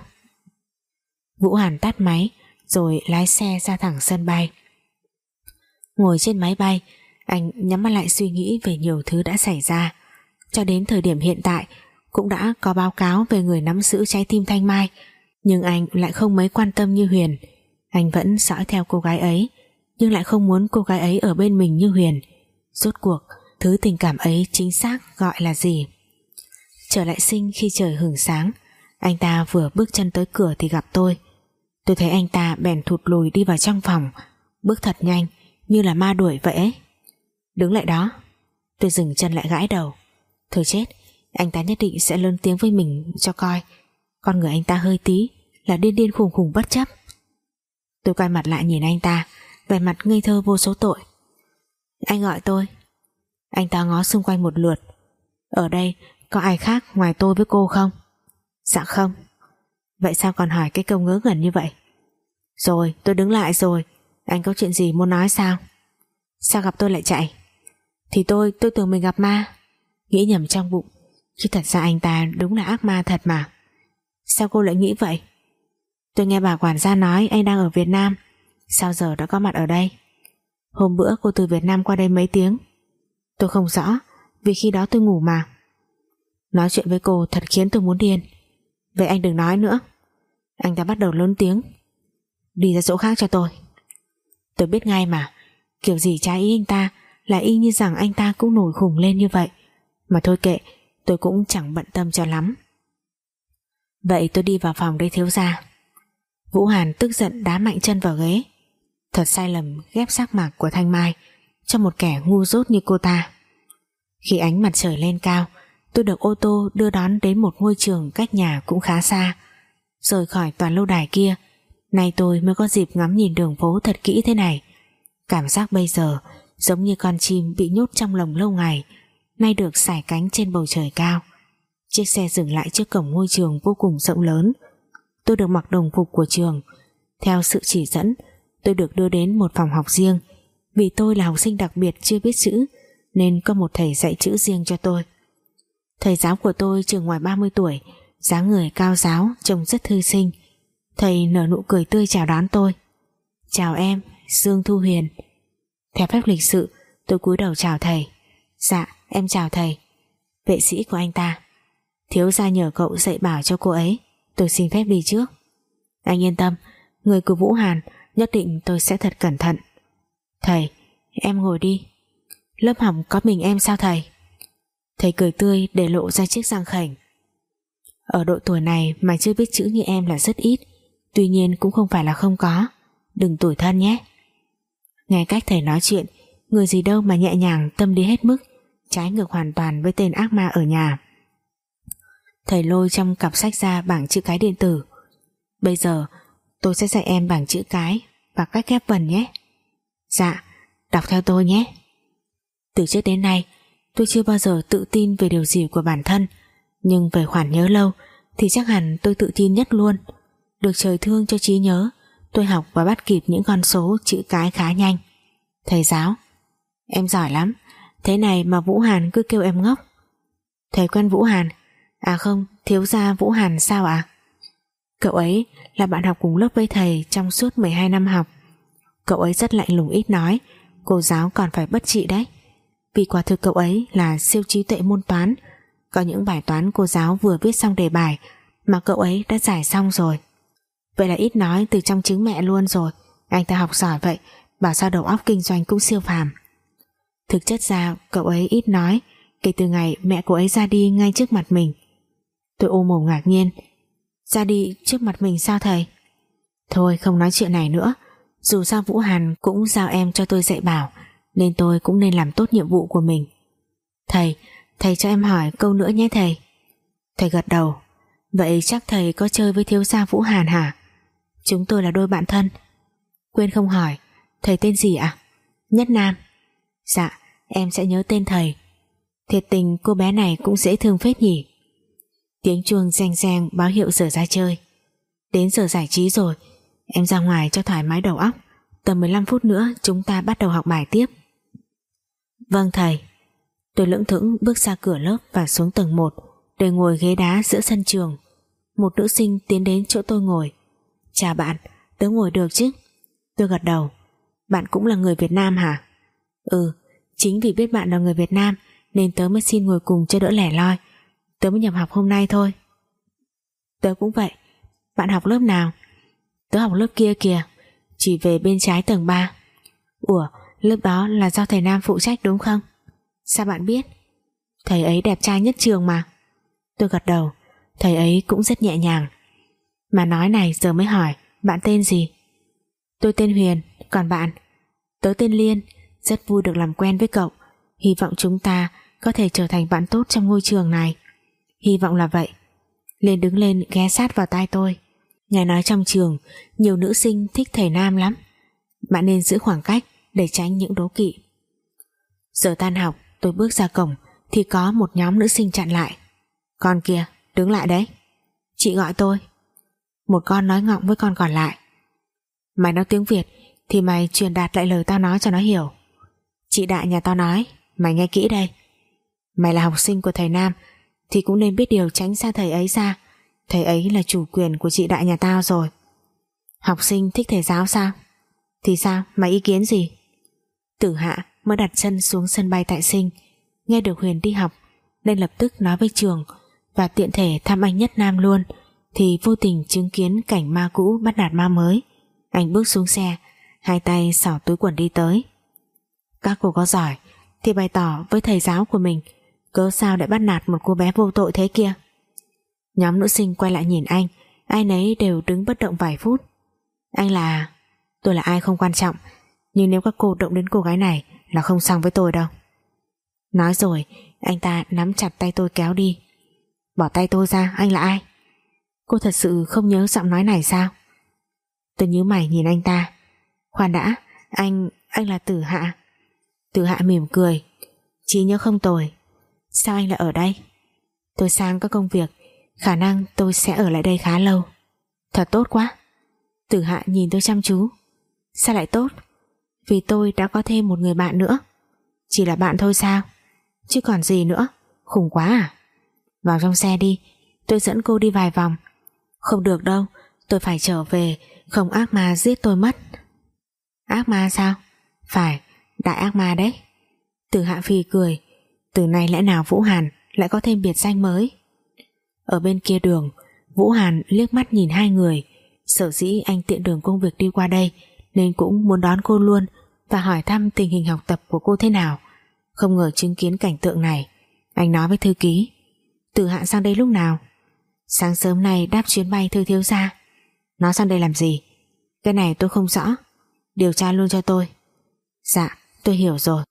Vũ Hàn tắt máy rồi lái xe ra thẳng sân bay. Ngồi trên máy bay, anh nhắm mắt lại suy nghĩ về nhiều thứ đã xảy ra. Cho đến thời điểm hiện tại cũng đã có báo cáo về người nắm giữ trái tim Thanh Mai, nhưng anh lại không mấy quan tâm như Huyền. Anh vẫn dõi theo cô gái ấy, nhưng lại không muốn cô gái ấy ở bên mình như Huyền. Rốt cuộc thứ tình cảm ấy chính xác gọi là gì? Trở lại Sinh khi trời hửng sáng, anh ta vừa bước chân tới cửa thì gặp tôi. Tôi thấy anh ta bèn thụt lùi đi vào trong phòng, bước thật nhanh như là ma đuổi vậy ấy. Đứng lại đó. Tôi dừng chân lại gãi đầu. Thôi chết, anh ta nhất định sẽ lớn tiếng với mình cho coi. Con người anh ta hơi tí là điên điên khùng khùng bất chấp. Tôi quay mặt lại nhìn anh ta, vẻ mặt ngây thơ vô số tội. Anh gọi tôi. Anh ta ngó xung quanh một lượt. Ở đây có ai khác ngoài tôi với cô không? Dạ không. Vậy sao còn hỏi cái câu ngớ ngẩn như vậy? Rồi, tôi đứng lại rồi. Anh có chuyện gì muốn nói sao? Sao gặp tôi lại chạy? Thì tôi tưởng mình gặp ma. Nghĩ nhầm trong bụng, chứ thật ra anh ta đúng là ác ma thật mà. Sao cô lại nghĩ vậy? Tôi nghe bà quản gia nói anh đang ở Việt Nam. Sao giờ đã có mặt ở đây? Hôm bữa cô từ Việt Nam qua đây mấy tiếng? Tôi không rõ, vì khi đó tôi ngủ mà. Nói chuyện với cô thật khiến tôi muốn điên. Vậy anh đừng nói nữa. Anh ta bắt đầu lớn tiếng. Đi ra chỗ khác cho tôi. Tôi biết ngay mà, kiểu gì trái ý anh ta là y như rằng anh ta cũng nổi khùng lên như vậy. Mà thôi kệ, tôi cũng chẳng bận tâm cho lắm. Vậy tôi đi vào phòng đây thiếu gia. Vũ Hàn tức giận đá mạnh chân vào ghế. Thật sai lầm ghép sắc mạc của Thanh Mai cho một kẻ ngu dốt như cô ta. Khi ánh mặt trời lên cao, tôi được ô tô đưa đón đến một ngôi trường cách nhà cũng khá xa. Rời khỏi tòa lâu đài kia, nay tôi mới có dịp ngắm nhìn đường phố thật kỹ thế này. Cảm giác bây giờ giống như con chim bị nhốt trong lồng lâu ngày, nay được sải cánh trên bầu trời cao. Chiếc xe dừng lại trước cổng ngôi trường vô cùng rộng lớn. Tôi được mặc đồng phục của trường. Theo sự chỉ dẫn, tôi được đưa đến một phòng học riêng. Vì tôi là học sinh đặc biệt chưa biết chữ, nên có một thầy dạy chữ riêng cho tôi. Thầy giáo của tôi chừng ngoài 30 tuổi, dáng người cao ráo, trông rất thư sinh. Thầy nở nụ cười tươi chào đón tôi. Chào em, Dương Thu Huyền. Theo phép lịch sự, tôi cúi đầu chào thầy. Dạ, em chào thầy. Vệ sĩ của anh ta. Thiếu gia nhờ cậu dạy bảo cho cô ấy. Tôi xin phép đi trước. Anh yên tâm, người của Vũ Hàn nhất định tôi sẽ thật cẩn thận. Thầy, em ngồi đi. Lớp học có mình em sao thầy? Thầy cười tươi để lộ ra chiếc răng khểnh. Ở độ tuổi này mà chưa biết chữ như em là rất ít. Tuy nhiên cũng không phải là không có. Đừng tủi thân nhé. Nghe cách thầy nói chuyện, người gì đâu mà nhẹ nhàng, tâm lý hết mức, trái ngược hoàn toàn với tên ác ma ở nhà. Thầy lôi trong cặp sách ra bảng chữ cái điện tử. Bây giờ tôi sẽ dạy em bảng chữ cái và cách ghép vần nhé. Dạ, đọc theo tôi nhé. Từ trước đến nay tôi chưa bao giờ tự tin về điều gì của bản thân, nhưng về khoản nhớ lâu thì chắc hẳn tôi tự tin nhất luôn. Được trời thương cho trí nhớ, tôi học và bắt kịp những con số chữ cái khá nhanh. Thầy giáo, em giỏi lắm. Thế này mà Vũ Hàn cứ kêu em ngốc. Thầy quen Vũ Hàn? À không, thiếu gia Vũ Hàn sao ạ? Cậu ấy là bạn học cùng lớp với thầy trong suốt 12 năm học. Cậu ấy rất lạnh lùng ít nói, cô giáo còn phải bất trị đấy. Vì quả thực cậu ấy là siêu trí tuệ môn toán. Có những bài toán cô giáo vừa viết xong đề bài mà cậu ấy đã giải xong rồi. Vậy là ít nói từ trong trứng mẹ luôn rồi. Anh ta học giỏi vậy, bảo sao đầu óc kinh doanh cũng siêu phàm. Thực chất ra cậu ấy ít nói kể từ ngày mẹ cô ấy ra đi ngay trước mặt mình. Tôi ôm mồm ngạc nhiên. Ra đi trước mặt mình sao thầy? Thôi không nói chuyện này nữa. Dù sao Vũ Hàn cũng giao em cho tôi dạy bảo, nên tôi cũng nên làm tốt nhiệm vụ của mình. Thầy cho em hỏi câu nữa nhé thầy. Thầy gật đầu. Vậy chắc thầy có chơi với thiếu gia Vũ Hàn hả? Chúng tôi là đôi bạn thân. Quên không hỏi, thầy tên gì ạ? Nhất Nam. Dạ, em sẽ nhớ tên thầy. Thiệt tình cô bé này cũng dễ thương phết nhỉ. Tiếng chuông reng reng báo hiệu giờ ra chơi. Đến giờ giải trí rồi, em ra ngoài cho thoải mái đầu óc. Tầm 15 phút nữa chúng ta bắt đầu học bài tiếp. Vâng thầy. Tôi lững thững bước ra cửa lớp và xuống tầng 1 để ngồi ghế đá giữa sân trường. Một nữ sinh tiến đến chỗ tôi ngồi. Chào bạn, tớ ngồi được chứ? Tôi gật đầu. Bạn cũng là người Việt Nam hả? Ừ, chính vì biết bạn là người Việt Nam nên tớ mới xin ngồi cùng cho đỡ lẻ loi. Tớ mới nhập học hôm nay thôi. Tớ cũng vậy. Bạn học lớp nào? Tớ học lớp kia kìa, chỉ về bên trái tầng 3. Ủa, lớp đó là do thầy Nam phụ trách đúng không? Sao bạn biết? Thầy ấy đẹp trai nhất trường mà. Tôi gật đầu. Thầy ấy cũng rất nhẹ nhàng. Mà nói này giờ mới hỏi, bạn tên gì? Tôi tên Huyền, còn bạn? Tớ tên Liên, rất vui được làm quen với cậu. Hy vọng chúng ta có thể trở thành bạn tốt trong ngôi trường này. Hy vọng là vậy. Liên đứng lên ghé sát vào tai tôi. Nghe nói trong trường nhiều nữ sinh thích thầy Nam lắm. Bạn nên giữ khoảng cách để tránh những đố kỵ. Giờ tan học tôi bước ra cổng thì có một nhóm nữ sinh chặn lại. Con kia, đứng lại đấy. Chị gọi tôi. Một con nói ngọng với con còn lại. Mày nói tiếng Việt thì mày truyền đạt lại lời tao nói cho nó hiểu. Chị Đại nhà tao nói, mày nghe kỹ đây. Mày là học sinh của thầy Nam thì cũng nên biết điều tránh xa thầy ấy ra. Thầy ấy là chủ quyền của chị Đại nhà tao rồi. Học sinh thích thầy giáo sao? Thì sao, mày ý kiến gì? Tử Hạ mới đặt chân xuống sân bay tại Sinh, nghe được Huyền đi học nên lập tức nói với trường và tiện thể thăm anh Nhất Nam luôn, thì vô tình chứng kiến cảnh ma cũ bắt nạt ma mới. Anh bước xuống xe, hai tay xỏ túi quần đi tới. Các cô có giỏi thì bày tỏ với thầy giáo của mình, cớ sao lại bắt nạt một cô bé vô tội thế kia. Nhóm nữ sinh quay lại nhìn anh, ai nấy đều đứng bất động vài phút. Anh là... Tôi là ai không quan trọng, nhưng nếu các cô động đến cô gái này là không xong với tôi đâu. Nói rồi anh ta nắm chặt tay tôi kéo đi. Bỏ tay tôi ra, anh là ai? Cô thật sự không nhớ giọng nói này sao? Tôi nhíu mày nhìn anh ta. Khoan đã, anh là Tử Hạ. Tử Hạ mỉm cười. Trí nhớ không tồi. Sao anh lại ở đây? Tôi sang có công việc, khả năng tôi sẽ ở lại đây khá lâu. Thật tốt quá. Tử Hạ nhìn tôi chăm chú. Sao lại tốt? Vì tôi đã có thêm một người bạn nữa. Chỉ là bạn thôi sao? Chứ còn gì nữa, khủng quá à? Vào trong xe đi, tôi dẫn cô đi vài vòng. Không được đâu, tôi phải trở về, không ác ma giết tôi mất. Ác ma sao? Phải, đại ác ma đấy. Tử Hạ phì cười. Từ nay lẽ nào Vũ Hàn lại có thêm biệt danh mới? Ở bên kia đường, Vũ Hàn liếc mắt nhìn hai người. Sở dĩ anh tiện đường công việc đi qua đây nên cũng muốn đón cô luôn và hỏi thăm tình hình học tập của cô thế nào. Không ngờ chứng kiến cảnh tượng này, anh nói với thư ký: Tử Hạ sang đây lúc nào? Sáng sớm nay đáp chuyến bay thưa thiếu gia. Nó sang đây làm gì? Cái này tôi không rõ, điều tra luôn cho tôi. Dạ, tôi hiểu rồi.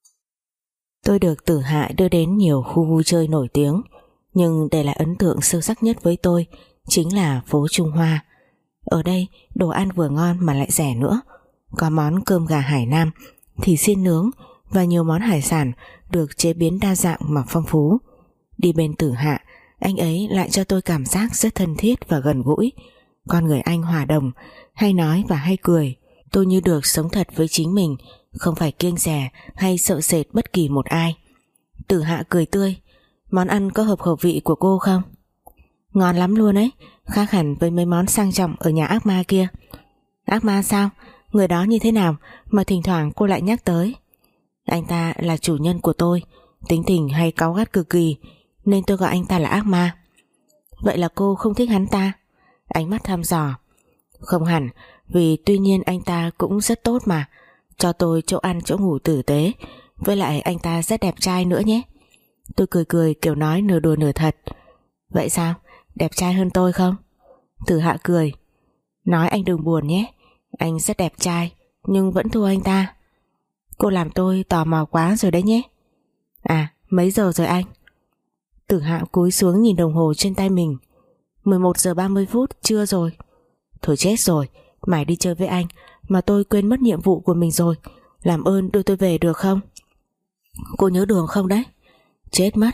Tôi được Tử Hạ đưa đến nhiều khu vui chơi nổi tiếng, nhưng để lại ấn tượng sâu sắc nhất với tôi chính là phố Trung Hoa. Ở đây đồ ăn vừa ngon mà lại rẻ nữa. Có món cơm gà Hải Nam, thịt xiên nướng và nhiều món hải sản được chế biến đa dạng mà phong phú. Đi bên Tử Hạ, anh ấy lại cho tôi cảm giác rất thân thiết và gần gũi. Con người anh hòa đồng, hay nói và hay cười. Tôi như được sống thật với chính mình, không phải kiêng dè hay sợ sệt bất kỳ một ai. Tử Hạ cười tươi. Món ăn có hợp khẩu vị của cô không? Ngon lắm luôn ấy, khác hẳn với mấy món sang trọng ở nhà ác ma kia. Ác ma sao? Người đó như thế nào mà thỉnh thoảng cô lại nhắc tới? Anh ta là chủ nhân của tôi, tính tình hay cáu gắt cực kỳ, nên tôi gọi anh ta là ác ma. Vậy là cô không thích hắn ta? Ánh mắt thăm dò. Không hẳn, vì tuy nhiên anh ta cũng rất tốt mà, cho tôi chỗ ăn chỗ ngủ tử tế, với lại anh ta rất đẹp trai nữa nhé. Tôi cười cười kiểu nói nửa đùa nửa thật. Vậy sao? Đẹp trai hơn tôi không? Tử Hạ cười. Nói anh đừng buồn nhé, anh rất đẹp trai nhưng vẫn thua anh ta. Cô làm tôi tò mò quá rồi đấy nhé. À, mấy giờ rồi anh? Tử Hạ cúi xuống nhìn đồng hồ trên tay mình. 11 giờ 30 phút, trưa rồi. Thôi chết rồi, mải đi chơi với anh mà tôi quên mất nhiệm vụ của mình rồi. Làm ơn đưa tôi về được không? Cô nhớ đường không đấy? Chết mất,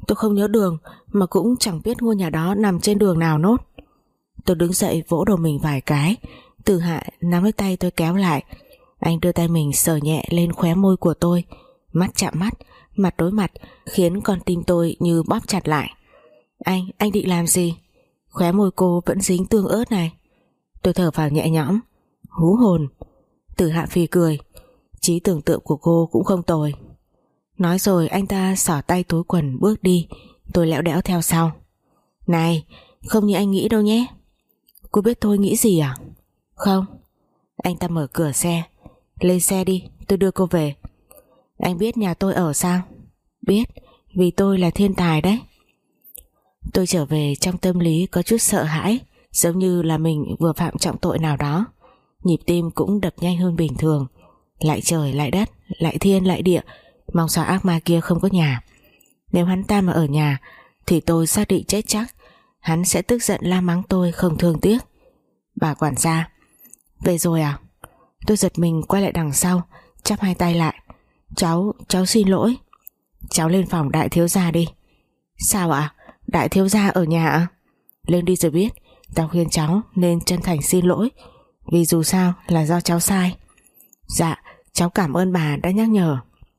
Tôi không nhớ đường, mà cũng chẳng biết ngôi nhà đó nằm trên đường nào nốt. Tôi đứng dậy vỗ đầu mình vài cái. Từ Hạ nắm lấy tay tôi kéo lại. Anh đưa tay mình sờ nhẹ lên khóe môi của tôi. Mắt chạm mắt, mặt đối mặt, khiến con tim tôi như bóp chặt lại. Anh định làm gì? Khóe môi cô vẫn dính tương ớt này. Tôi thở vào nhẹ nhõm. Hú hồn. Từ Hạ phì cười. Trí tưởng tượng của cô cũng không tồi. Nói rồi anh ta xỏ tay túi quần bước đi. Tôi lẽo đẽo theo sau. Này, không như anh nghĩ đâu nhé. Cô biết tôi nghĩ gì à? Không. Anh ta mở cửa xe. Lên xe đi, tôi đưa cô về. Anh biết nhà tôi ở sao? Biết, vì tôi là thiên tài đấy. Tôi trở về trong tâm lý có chút sợ hãi, giống như là mình vừa phạm trọng tội nào đó. Nhịp tim cũng đập nhanh hơn bình thường. Lại trời lại đất, lại thiên lại địa, mong sao ác ma kia không có nhà. Nếu hắn ta mà ở nhà thì tôi xác định chết chắc. Hắn sẽ tức giận la mắng tôi không thương tiếc. Bà quản gia, về rồi à? Tôi giật mình quay lại đằng sau, chắp hai tay lại. Cháu xin lỗi. Cháu lên phòng đại thiếu gia đi. Sao ạ? Đại thiếu gia ở nhà ạ? Lên đi rồi biết. Tao khuyên cháu nên chân thành xin lỗi, vì dù sao là do cháu sai. Dạ, cháu cảm ơn bà đã nhắc nhở.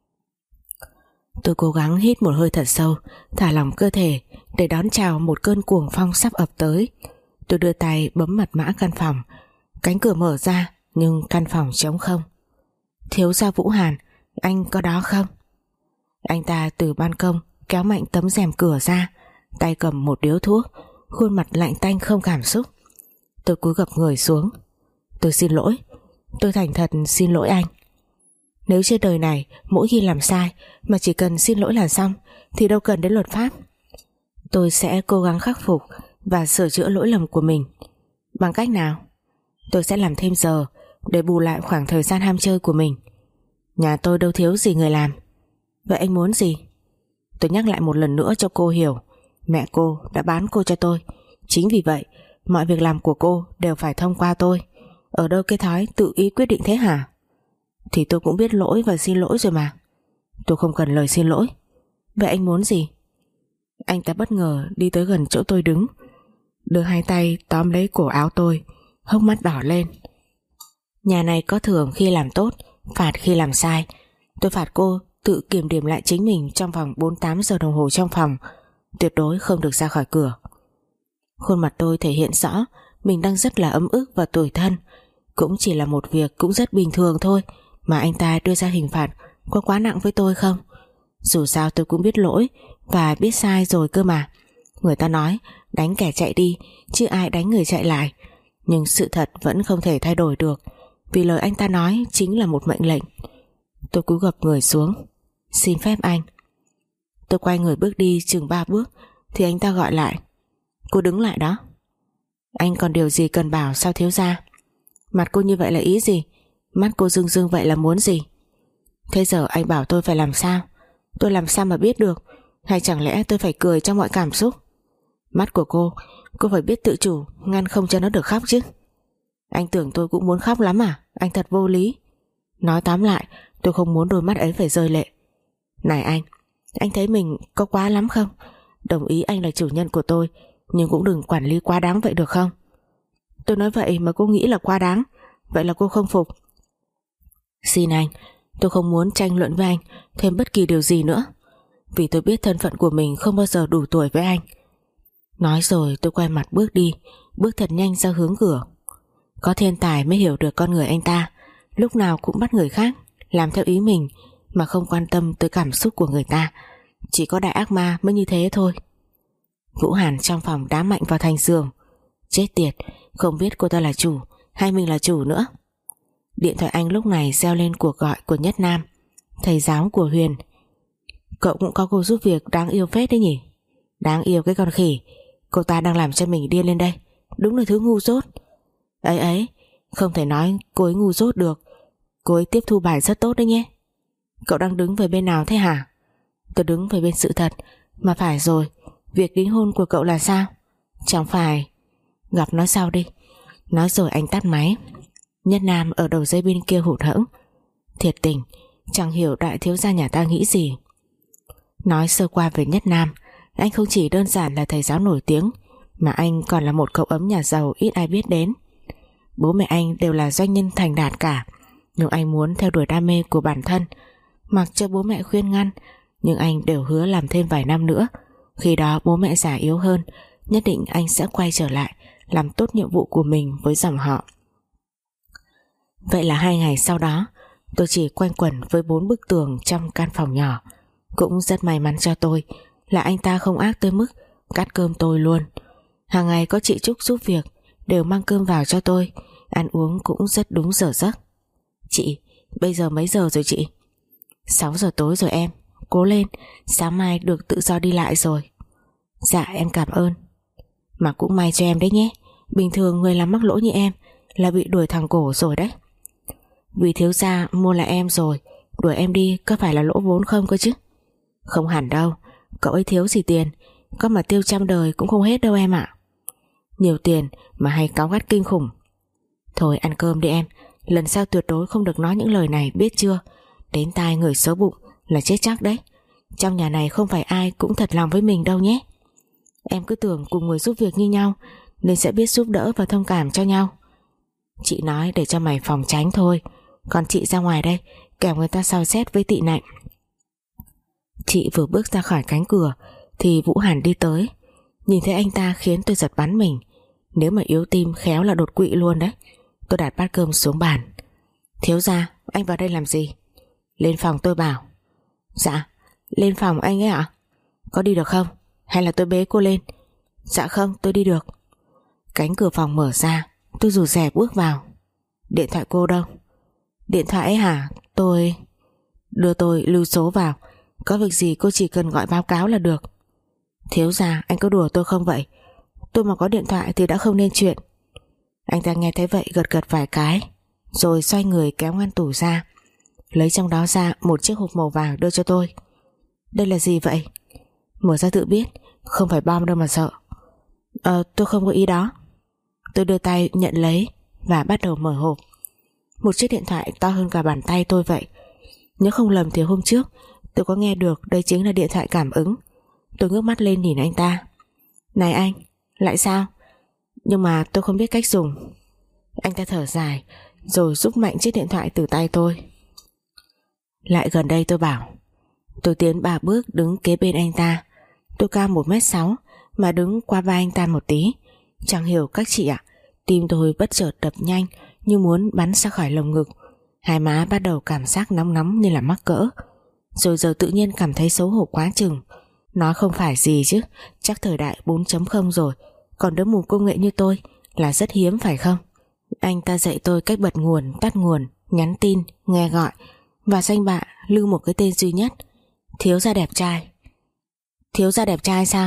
Tôi cố gắng hít một hơi thật sâu, thả lỏng cơ thể để đón chào một cơn cuồng phong sắp ập tới. Tôi đưa tay bấm mật mã căn phòng. Cánh cửa mở ra, nhưng căn phòng trống không. Thiếu gia Vũ Hàn, anh có đó không? Anh ta từ ban công kéo mạnh tấm rèm cửa ra, tay cầm một điếu thuốc, khuôn mặt lạnh tanh không cảm xúc. Tôi cúi gập người xuống. Tôi xin lỗi. Tôi thành thật xin lỗi anh. Nếu trên đời này mỗi khi làm sai mà chỉ cần xin lỗi là xong thì đâu cần đến luật pháp. Tôi sẽ cố gắng khắc phục và sửa chữa lỗi lầm của mình. Bằng cách nào? Tôi sẽ làm thêm giờ để bù lại khoảng thời gian ham chơi của mình. Nhà tôi đâu thiếu gì người làm. Vậy anh muốn gì? Tôi nhắc lại một lần nữa cho cô hiểu. Mẹ cô đã bán cô cho tôi. Chính vì vậy mọi việc làm của cô đều phải thông qua tôi. Ở đâu cái thói tự ý quyết định thế hả? Thì tôi cũng biết lỗi và xin lỗi rồi mà. Tôi không cần lời xin lỗi. Vậy anh muốn gì? Anh ta bất ngờ đi tới gần chỗ tôi đứng, đưa hai tay tóm lấy cổ áo tôi, hốc mắt đỏ lên. Nhà này có thưởng khi làm tốt, phạt khi làm sai. Tôi phạt cô tự kiểm điểm lại chính mình trong vòng 48 giờ đồng hồ trong phòng, tuyệt đối không được ra khỏi cửa. Khuôn mặt tôi thể hiện rõ mình đang rất là ấm ức và tủi thân. Cũng chỉ là một việc cũng rất bình thường thôi mà anh ta đưa ra hình phạt có quá nặng với tôi không? Dù sao tôi cũng biết lỗi và biết sai rồi cơ mà. Người ta nói đánh kẻ chạy đi chứ ai đánh người chạy lại. Nhưng sự thật vẫn không thể thay đổi được, vì lời anh ta nói chính là một mệnh lệnh. Tôi cúi gập người xuống. Xin phép anh. Tôi quay người bước đi chừng 3 bước thì anh ta gọi lại. Cô đứng lại đó. Anh còn điều gì cần bảo sao thiếu gia? Mặt cô như vậy là ý gì? Mắt cô rưng rưng vậy là muốn gì? Thế giờ anh bảo tôi phải làm sao? Tôi làm sao mà biết được? Hay chẳng lẽ tôi phải cười trong mọi cảm xúc? Mắt của cô phải biết tự chủ, ngăn không cho nó được khóc chứ. Anh tưởng tôi cũng muốn khóc lắm à? Anh thật vô lý. Nói tóm lại, tôi không muốn đôi mắt ấy phải rơi lệ. Này anh thấy mình có quá lắm không? Đồng ý anh là chủ nhân của tôi, nhưng cũng đừng quản lý quá đáng vậy được không? Tôi nói vậy mà cô nghĩ là quá đáng. Vậy là cô không phục. Xin anh, tôi không muốn tranh luận với anh thêm bất kỳ điều gì nữa, vì tôi biết thân phận của mình không bao giờ đủ tuổi với anh. Nói rồi tôi quay mặt bước đi, bước thật nhanh ra hướng cửa. Có thiên tài mới hiểu được con người anh ta, lúc nào cũng bắt người khác làm theo ý mình mà không quan tâm tới cảm xúc của người ta. Chỉ có đại ác ma mới như thế thôi. Vũ Hàn trong phòng đá mạnh vào thành giường. Chết tiệt, không biết cô ta là chủ hay mình là chủ nữa. Điện thoại anh lúc này reo lên cuộc gọi của Nhất Nam, thầy giáo của Huyền. Cậu cũng có cô giúp việc đáng yêu phết đấy nhỉ? Đáng yêu cái con khỉ. Cô ta đang làm cho mình điên lên đây. Đúng là thứ ngu dốt. Ấy, không thể nói cô ấy ngu dốt được. Cô ấy tiếp thu bài rất tốt đấy nhé. Cậu đang đứng về bên nào thế hả? Tôi đứng về bên sự thật. Mà phải rồi, việc đính hôn của cậu là sao? Chẳng phải... Gặp nói sau đi. Nói rồi anh tắt máy. Nhất Nam ở đầu dây bên kia hụt hẫng. Thiệt tình, chẳng hiểu đại thiếu gia nhà ta nghĩ gì. Nói sơ qua về Nhất Nam, anh không chỉ đơn giản là thầy giáo nổi tiếng, mà anh còn là một cậu ấm nhà giàu ít ai biết đến. Bố mẹ anh đều là doanh nhân thành đạt cả, nhưng anh muốn theo đuổi đam mê của bản thân. Mặc cho bố mẹ khuyên ngăn, nhưng anh đều hứa làm thêm vài năm nữa. Khi đó bố mẹ già yếu hơn, nhất định anh sẽ quay trở lại làm tốt nhiệm vụ của mình với dòng họ. Vậy là 2 ngày sau đó, tôi chỉ quanh quẩn với 4 bức tường trong căn phòng nhỏ. Cũng rất may mắn cho tôi là anh ta không ác tới mức cắt cơm tôi luôn. Hàng ngày có chị Trúc giúp việc, đều mang cơm vào cho tôi, ăn uống cũng rất đúng giờ giấc. Chị, bây giờ mấy giờ rồi chị? 6 giờ tối rồi em, cố lên, sáng mai được tự do đi lại rồi. Dạ em cảm ơn. Mà cũng may cho em đấy nhé, bình thường người làm mắc lỗi như em là bị đuổi thẳng cổ rồi đấy. Vì thiếu gia mua lại em rồi, đuổi em đi có phải là lỗ vốn không cơ chứ? Không hẳn đâu, cậu ấy thiếu gì tiền, có mà tiêu trăm đời cũng không hết đâu em ạ. Nhiều tiền mà hay cáu gắt kinh khủng. Thôi ăn cơm đi em, lần sau tuyệt đối không được nói những lời này, biết chưa? Đến tai người xấu bụng là chết chắc đấy. Trong nhà này không phải ai cũng thật lòng với mình đâu nhé. Em cứ tưởng cùng người giúp việc như nhau nên sẽ biết giúp đỡ và thông cảm cho nhau. Chị nói để cho mày phòng tránh thôi, còn chị ra ngoài đây, kẻo người ta soi xét với tị nạnh. Chị vừa bước ra khỏi cánh cửa thì Vũ Hàn đi tới. Nhìn thấy anh ta khiến tôi giật bắn mình. Nếu mà yếu tim khéo là đột quỵ luôn đấy. Tôi đặt bát cơm xuống bàn. Thiếu gia, anh vào đây làm gì? Lên phòng tôi bảo. Dạ, lên phòng anh ấy ạ? Có đi được không? Hay là tôi bế cô lên? Dạ không, tôi đi được. Cánh cửa phòng mở ra, tôi rụt rè bước vào. Điện thoại cô đâu? Điện thoại ấy hả? Tôi... Đưa tôi lưu số vào, có việc gì cô chỉ cần gọi báo cáo là được. Thiếu gia, anh có đùa tôi không vậy? Tôi mà có điện thoại thì đã không nên chuyện. Anh ta nghe thấy vậy gật gật vài cái, rồi xoay người kéo ngăn tủ ra, lấy trong đó ra một chiếc hộp màu vàng đưa cho tôi. Đây là gì vậy? Mở ra tự biết, không phải bom đâu mà sợ. Tôi không có ý đó. Tôi đưa tay nhận lấy và bắt đầu mở hộp. Một chiếc điện thoại to hơn cả bàn tay tôi vậy. Nếu không lầm thì hôm trước tôi có nghe được đây chính là điện thoại cảm ứng. Tôi ngước mắt lên nhìn anh ta. Này anh, lại sao? Nhưng mà tôi không biết cách dùng. Anh ta thở dài rồi rút mạnh chiếc điện thoại từ tay tôi. Lại gần đây tôi bảo. Tôi tiến 3 bước đứng kế bên anh ta. Tôi cao 1m6 mà đứng qua vai anh ta một tí. Chẳng hiểu các chị ạ, tim tôi bất chợt đập nhanh như muốn bắn ra khỏi lồng ngực. Hai má bắt đầu cảm giác nóng nóng như là mắc cỡ. Rồi giờ tự nhiên cảm thấy xấu hổ quá chừng. Nói không phải gì chứ, chắc thời đại 4.0 rồi, còn đứa mù công nghệ như tôi là rất hiếm phải không? Anh ta dạy tôi cách bật nguồn, tắt nguồn, nhắn tin, nghe gọi và danh bạ lưu một cái tên duy nhất: Thiếu gia đẹp trai. Thiếu gia đẹp trai sao?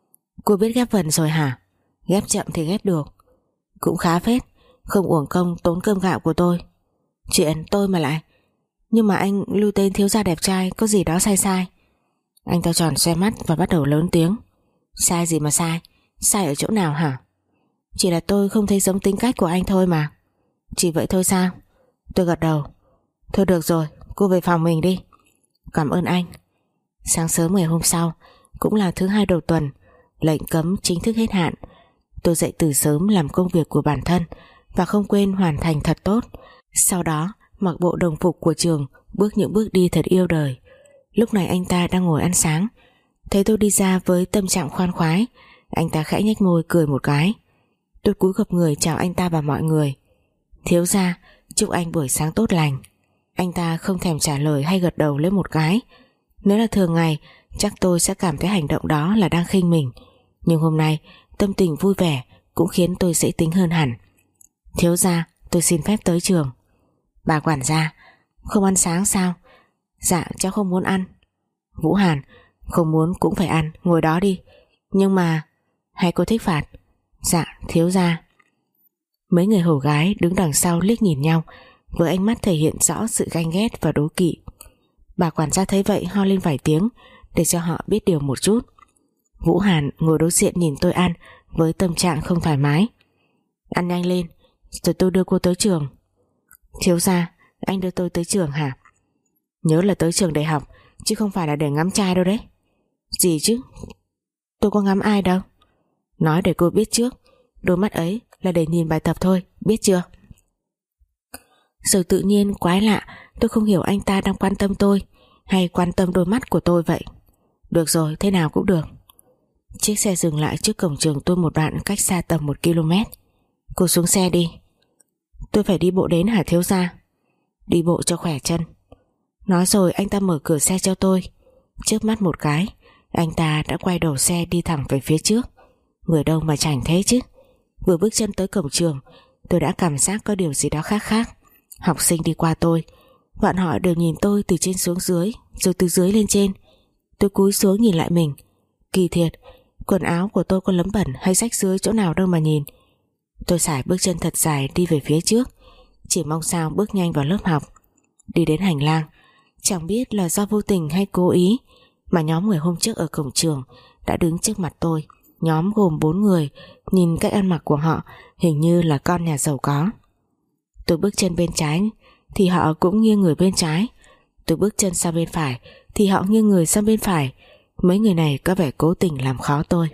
Cô biết ghép vần rồi hả? Ghép chậm thì ghép được. Cũng khá phết, không uổng công tốn cơm gạo của tôi. Chuyện tôi mà lại. Nhưng mà anh lưu tên thiếu gia đẹp trai có gì đó sai sai. Anh ta tròn xoe mắt và bắt đầu lớn tiếng. Sai gì mà sai? Sai ở chỗ nào hả? Chỉ là tôi không thấy giống tính cách của anh thôi mà. Chỉ vậy thôi sao? Tôi gật đầu. Thôi được rồi, cô về phòng mình đi. Cảm ơn anh. Sáng sớm ngày hôm sau, cũng là thứ hai đầu tuần, lệnh cấm chính thức hết hạn. Tôi dậy từ sớm làm công việc của bản thân và không quên hoàn thành thật tốt. Sau đó mặc bộ đồng phục của trường, bước những bước đi thật yêu đời. Lúc này anh ta đang ngồi ăn sáng, thấy tôi đi ra với tâm trạng khoan khoái, anh ta khẽ nhếch môi cười một cái. Tôi cúi gập người chào anh ta và mọi người. Thiếu gia, chúc anh buổi sáng tốt lành. Anh ta không thèm trả lời hay gật đầu lên một cái. Nếu là thường ngày chắc tôi sẽ cảm thấy hành động đó là đang khinh mình, nhưng hôm nay tâm tình vui vẻ cũng khiến tôi dễ tính hơn hẳn. Thiếu gia, tôi xin phép tới trường. Bà quản gia, không ăn sáng sao? Dạ cháu không muốn ăn. Vũ Hàn, không muốn cũng phải ăn, ngồi đó đi. Nhưng mà... Hay cô thích phạt? Dạ thiếu gia. Mấy người hầu gái đứng đằng sau liếc nhìn nhau với ánh mắt thể hiện rõ sự ganh ghét và đố kỵ. Bà quản gia thấy vậy ho lên vài tiếng để cho họ biết điều một chút. Vũ Hàn ngồi đối diện nhìn tôi ăn với tâm trạng không thoải mái. Ăn nhanh lên rồi tôi đưa cô tới trường. Thiếu gia, anh đưa tôi tới trường hả? Nhớ là tới trường đại học chứ không phải là để ngắm trai đâu đấy. Gì chứ? Tôi có ngắm ai đâu. Nói để cô biết trước, đôi mắt ấy là để nhìn bài tập thôi, biết chưa? Rồi tự nhiên quái lạ, tôi không hiểu anh ta đang quan tâm tôi hay quan tâm đôi mắt của tôi vậy. Được rồi, thế nào cũng được. Chiếc xe dừng lại trước cổng trường tôi một đoạn cách xa tầm 1 km. Cô xuống xe đi. Tôi phải đi bộ đến hả thiếu gia? Đi bộ cho khỏe chân. Nói rồi anh ta mở cửa xe cho tôi. Chớp mắt một cái, anh ta đã quay đầu xe đi thẳng về phía trước. Người đâu mà chảnh thế chứ. Vừa bước chân tới cổng trường, tôi đã cảm giác có điều gì đó khác khác. Học sinh đi qua tôi, bọn họ đều nhìn tôi từ trên xuống dưới, rồi từ dưới lên trên. Tôi cúi xuống nhìn lại mình. Kỳ thiệt, quần áo của tôi có lấm bẩn hay rách rưới chỗ nào đâu mà nhìn. Tôi sải bước chân thật dài đi về phía trước, chỉ mong sao bước nhanh vào lớp học. Đi đến hành lang, chẳng biết là do vô tình hay cố ý mà nhóm người hôm trước ở cổng trường đã đứng trước mặt tôi. Nhóm gồm 4 người, nhìn cách ăn mặc của họ hình như là con nhà giàu có. Tôi bước chân bên trái thì họ cũng nghiêng người bên trái. Tôi bước chân sang bên phải thì họ nghiêng người sang bên phải. Mấy người này có vẻ cố tình làm khó tôi.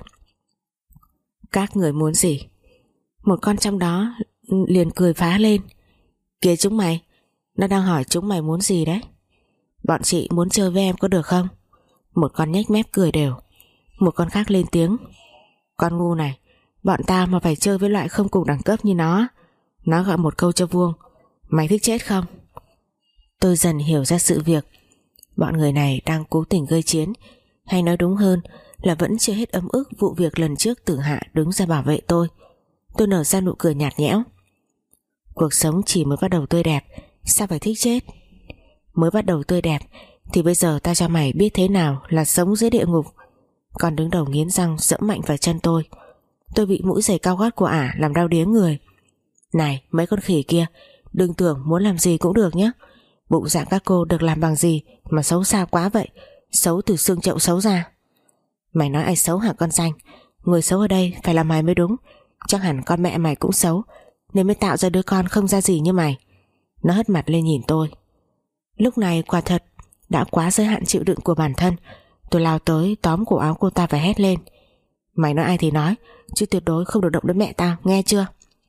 Các người muốn gì? Một con trong đó liền cười phá lên. Kìa chúng mày, nó đang hỏi chúng mày muốn gì đấy. Bọn chị muốn chơi với em có được không? Một con nhếch mép cười đều. Một con khác lên tiếng. Con ngu này, bọn tao mà phải chơi với loại không cùng đẳng cấp như nó gọi một câu cho vuông. Mày thích chết không? Tôi dần hiểu ra sự việc. Bọn người này đang cố tình gây chiến, hay nói đúng hơn là vẫn chưa hết ấm ức vụ việc lần trước Tử Hạ đứng ra bảo vệ tôi. Tôi nở ra nụ cười nhạt nhẽo. Cuộc sống chỉ mới bắt đầu tươi đẹp, sao phải thích chết? Mới bắt đầu tươi đẹp thì bây giờ ta cho mày biết thế nào là sống dưới địa ngục. Còn đứng đầu nghiến răng dẫm mạnh vào chân tôi. Tôi bị mũi giày cao gót của ả làm đau điếng người. Này mấy con khỉ kia, đừng tưởng muốn làm gì cũng được nhé. Bụng dạng các cô được làm bằng gì mà xấu xa quá vậy? Xấu từ xương chậu xấu ra. Mày nói ai xấu hả con danh? Người xấu ở đây phải là mày mới đúng. Chắc hẳn con mẹ mày cũng xấu nên mới tạo ra đứa con không ra gì như mày. Nó hất mặt lên nhìn tôi. Lúc này quả thật đã quá giới hạn chịu đựng của bản thân. Tôi lao tới tóm cổ áo cô ta và hét lên. Mày nói ai thì nói, chứ tuyệt đối không được động đến mẹ tao, nghe chưa?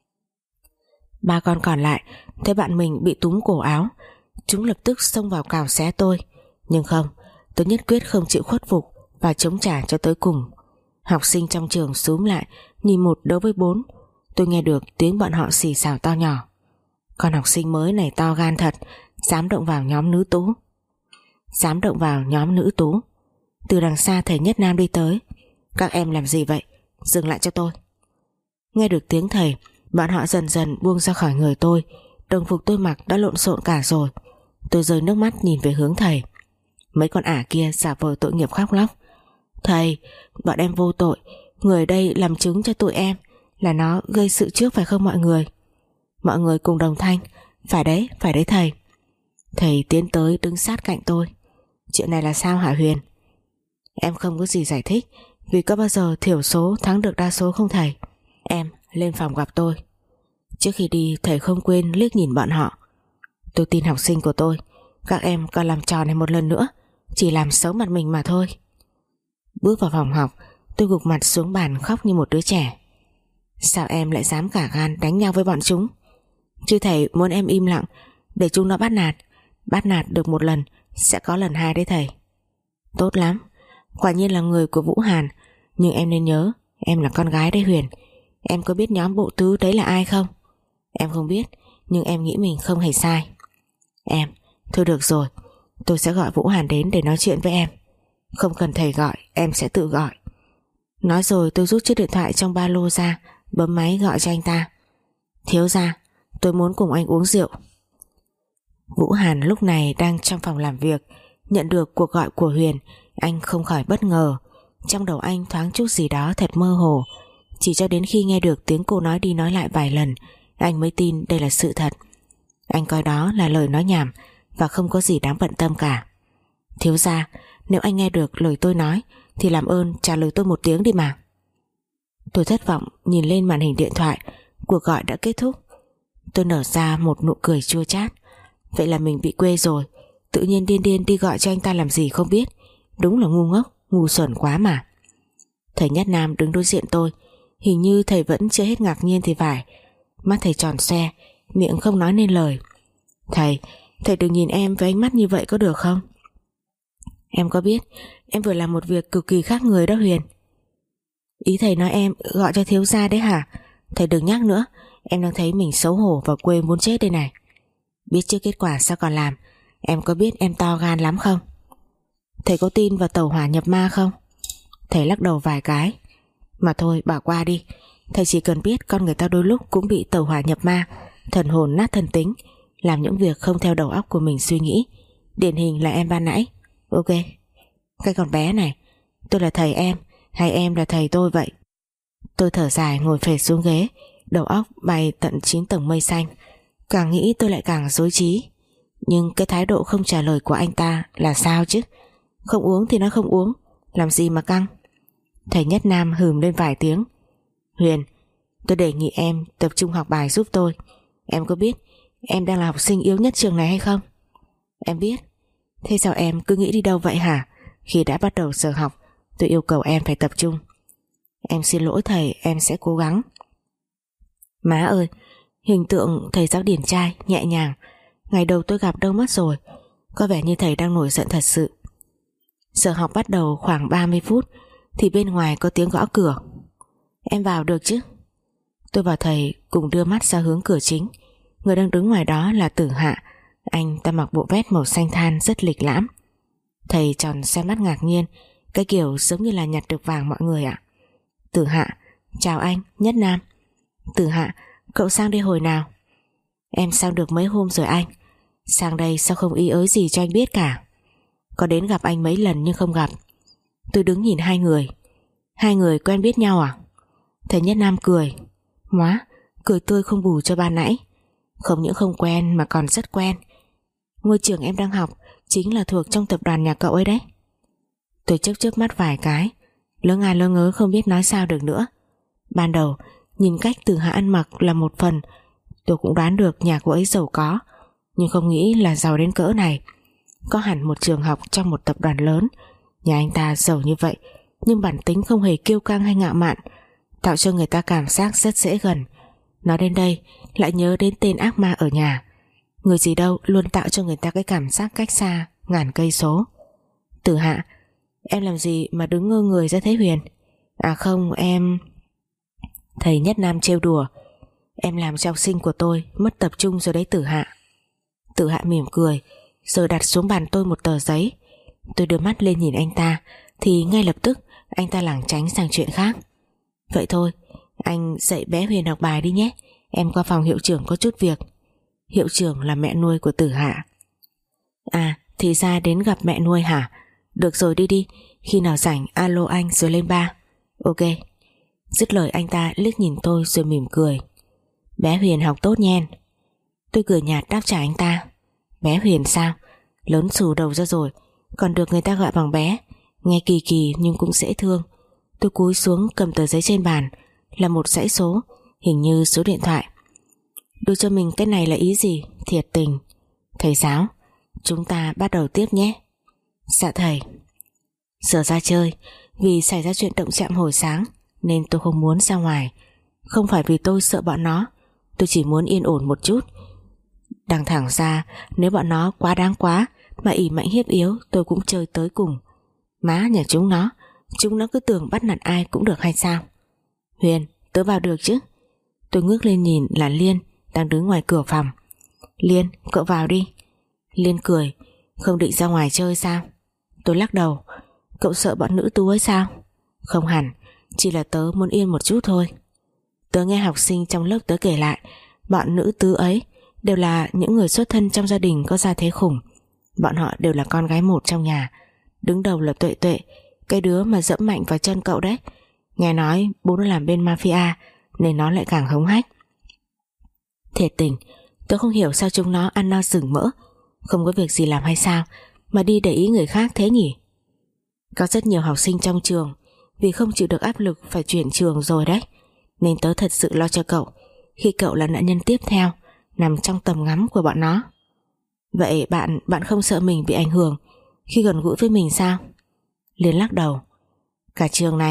3 con còn lại thấy bạn mình bị túm cổ áo, chúng lập tức xông vào cào xé tôi. Nhưng không, tôi nhất quyết không chịu khuất phục và chống trả cho tới cùng. Học sinh trong trường xúm lại nhìn 1 đấu với 4. Tôi nghe được tiếng bọn họ xì xào to nhỏ. Con học sinh mới này to gan thật, dám động vào nhóm nữ tú. Dám động vào nhóm nữ tú. Từ đằng xa thầy Nhất Nam đi tới. Các em làm gì vậy? Dừng lại cho tôi. Nghe được tiếng thầy, bọn họ dần dần buông ra khỏi người tôi. Đồng phục tôi mặc đã lộn xộn cả rồi. Tôi rơi nước mắt nhìn về hướng thầy. Mấy con ả kia giả vờ tội nghiệp khóc lóc. Thầy, bọn em vô tội. Người đây làm chứng cho tụi em là nó gây sự trước phải không mọi người? Mọi người cùng đồng thanh. Phải đấy thầy. Thầy tiến tới đứng sát cạnh tôi. Chuyện này là sao hả Huyền? Em không có gì giải thích, vì có bao giờ thiểu số thắng được đa số không thầy? Em lên phòng gặp tôi. Trước khi đi thầy không quên liếc nhìn bọn họ. Tôi tin học sinh của tôi. Các em còn làm trò này một lần nữa chỉ làm xấu mặt mình mà thôi. Bước vào phòng học, tôi gục mặt xuống bàn khóc như một đứa trẻ. Sao em lại dám cả gan đánh nhau với bọn chúng? Chứ thầy muốn em im lặng để chúng nó bắt nạt. Bắt nạt được một lần sẽ có lần 2 đấy thầy. Tốt lắm, quả nhiên là người của Vũ Hàn. Nhưng em nên nhớ, em là con gái đấy Huyền. Em có biết nhóm bộ tứ đấy là ai không? Em không biết, nhưng em nghĩ mình không hề sai. Em, thôi được rồi, tôi sẽ gọi Vũ Hàn đến để nói chuyện với em. Không cần thầy gọi, em sẽ tự gọi. Nói rồi tôi rút chiếc điện thoại trong ba lô ra, bấm máy gọi cho anh ta. Thiếu gia, tôi muốn cùng anh uống rượu. Vũ Hàn lúc này đang trong phòng làm việc. Nhận được cuộc gọi của Huyền, anh không khỏi bất ngờ. Trong đầu anh thoáng chút gì đó thật mơ hồ. Chỉ cho đến khi nghe được tiếng cô nói đi nói lại vài lần, anh mới tin đây là sự thật. Anh coi đó là lời nói nhảm và không có gì đáng bận tâm cả. Thiếu gia, nếu anh nghe được lời tôi nói thì làm ơn trả lời tôi một tiếng đi mà. Tôi thất vọng nhìn lên màn hình điện thoại. Cuộc gọi đã kết thúc. Tôi nở ra một nụ cười chua chát. Vậy là mình bị quê rồi. Tự nhiên điên điên đi gọi cho anh ta làm gì không biết. Đúng là ngu ngốc, ngu xuẩn quá mà. Thầy Nhất Nam đứng đối diện tôi, hình như thầy vẫn chưa hết ngạc nhiên thì phải. Mắt thầy tròn xoe, miệng không nói nên lời. Thầy đừng nhìn em với ánh mắt như vậy có được không? Em có biết em vừa làm một việc cực kỳ khác người đó Huyền. Ý thầy nói em gọi cho thiếu gia đấy hả? Thầy đừng nhắc nữa, em đang thấy mình xấu hổ và quê muốn chết đây này. Biết trước kết quả sao còn làm? Em có biết em to gan lắm không? Thầy có tin vào tẩu hỏa nhập ma không? Thầy lắc đầu vài cái. Mà thôi bỏ qua đi. Thầy chỉ cần biết con người ta đôi lúc cũng bị tẩu hỏa nhập ma, thần hồn nát thần tính, làm những việc không theo đầu óc của mình suy nghĩ. Điển hình là em ban nãy. Ok. Cái con bé này, tôi là thầy em hay em là thầy tôi vậy? Tôi thở dài ngồi phệt xuống ghế, đầu óc bay tận 9 tầng mây xanh. Càng nghĩ tôi lại càng rối trí. Nhưng cái thái độ không trả lời của anh ta là sao chứ? Không uống thì nó không uống, làm gì mà căng. Thầy Nhất Nam hừm lên vài tiếng. Huyền, tôi đề nghị em tập trung học bài giúp tôi. Em có biết em đang là học sinh yếu nhất trường này hay không? Em biết. Thế sao em cứ nghĩ đi đâu vậy hả? Khi đã bắt đầu giờ học, tôi yêu cầu em phải tập trung. Em xin lỗi thầy, em sẽ cố gắng. Má ơi, hình tượng thầy giáo điển trai, nhẹ nhàng, ngày đầu tôi gặp đâu mất rồi. Có vẻ như thầy đang nổi giận thật sự. Giờ học bắt đầu khoảng 30 phút thì bên ngoài có tiếng gõ cửa. Em vào được chứ? Tôi và thầy cùng đưa mắt ra hướng cửa chính. Người đang đứng ngoài đó là Tử Hạ. Anh ta mặc bộ vest màu xanh than rất lịch lãm. Thầy tròn xe mắt ngạc nhiên, cái kiểu giống như là nhặt được vàng mọi người ạ. Tử Hạ, chào anh, Nhất Nam. Tử Hạ, cậu sang đây hồi nào? Em sang được mấy hôm rồi anh. Sang đây sao không ý ới gì cho anh biết cả? Có đến gặp anh mấy lần nhưng không gặp. Tôi đứng nhìn hai người. Hai người quen biết nhau à? Thầy Nhất Nam cười. Móa, cười tươi không bù cho ban nãy. Không những không quen mà còn rất quen. Ngôi trường em đang học chính là thuộc trong tập đoàn nhà cậu ấy đấy. Tôi chớp chớp mắt vài cái, lỡ ngà lỡ ngớ không biết nói sao được nữa. Ban đầu nhìn cách Tử Hạ ăn mặc là một phần, tôi cũng đoán được nhà cô ấy giàu có, nhưng không nghĩ là giàu đến cỡ này. Có hẳn một trường học trong một tập đoàn lớn. Nhà anh ta giàu như vậy, nhưng bản tính không hề kiêu căng hay ngạo mạn, tạo cho người ta cảm giác rất dễ gần. Nói đến đây lại nhớ đến tên ác ma ở nhà. Người gì đâu luôn tạo cho người ta cái cảm giác cách xa ngàn cây số. Tử Hạ, em làm gì mà đứng ngơ người ra thế Huyền? À không, em... Thầy Nhất Nam trêu đùa. Em làm cho học sinh của tôi mất tập trung rồi đấy Tử Hạ. Tử Hạ mỉm cười, rồi đặt xuống bàn tôi một tờ giấy. Tôi đưa mắt lên nhìn anh ta, thì ngay lập tức anh ta lảng tránh sang chuyện khác. Vậy thôi, anh dạy bé Huyền học bài đi nhé. Em qua phòng hiệu trưởng có chút việc. Hiệu trưởng là mẹ nuôi của Tử Hạ. À, thì ra đến gặp mẹ nuôi hả? Được rồi, đi đi, khi nào rảnh alo anh rồi lên ba. Ok. Dứt lời anh ta liếc nhìn tôi rồi mỉm cười. Bé Huyền học tốt nhen. Tôi cười nhạt đáp trả anh ta. Bé Huyền sao? Lớn xù đầu ra rồi, còn được người ta gọi bằng bé. Nghe kỳ kỳ nhưng cũng dễ thương. Tôi cúi xuống cầm tờ giấy trên bàn, là một dãy số, hình như số điện thoại. Đưa cho mình cái này là ý gì? Thiệt tình. Thầy giáo, chúng ta bắt đầu tiếp nhé. Dạ thầy. Giờ ra chơi, vì xảy ra chuyện động chạm hồi sáng nên tôi không muốn ra ngoài. Không phải vì tôi sợ bọn nó, tôi chỉ muốn yên ổn một chút. Đằng thẳng ra, nếu bọn nó quá đáng quá mà ỷ mạnh hiếp yếu, tôi cũng chơi tới cùng. Má nhà chúng nó cứ tưởng bắt nạt ai cũng được hay sao? Huyền, tớ vào được chứ? Tôi ngước lên nhìn là Liên đang đứng ngoài cửa phòng. Liên, cậu vào đi. Liên cười. Không định ra ngoài chơi sao? Tôi lắc đầu. Cậu sợ bọn nữ tú ấy sao? Không hẳn, chỉ là tớ muốn yên một chút thôi. Tớ nghe học sinh trong lớp tớ kể lại, bọn nữ tứ ấy đều là những người xuất thân trong gia đình có gia thế khủng. Bọn họ đều là con gái một trong nhà. Đứng đầu là Tuệ Tuệ, cái đứa mà dẫm mạnh vào chân cậu đấy. Nghe nói bố nó làm bên mafia nên nó lại càng hống hách. Thiệt tình, tớ không hiểu sao chúng nó ăn no sừng mỡ, không có việc gì làm hay sao mà đi để ý người khác thế nhỉ? Có rất nhiều học sinh trong trường vì không chịu được áp lực phải chuyển trường rồi đấy, nên tớ thật sự lo cho cậu khi cậu là nạn nhân tiếp theo nằm trong tầm ngắm của bọn nó. Vậy bạn không sợ mình bị ảnh hưởng khi gần gũi với mình sao? Liên lắc đầu. Cả trường này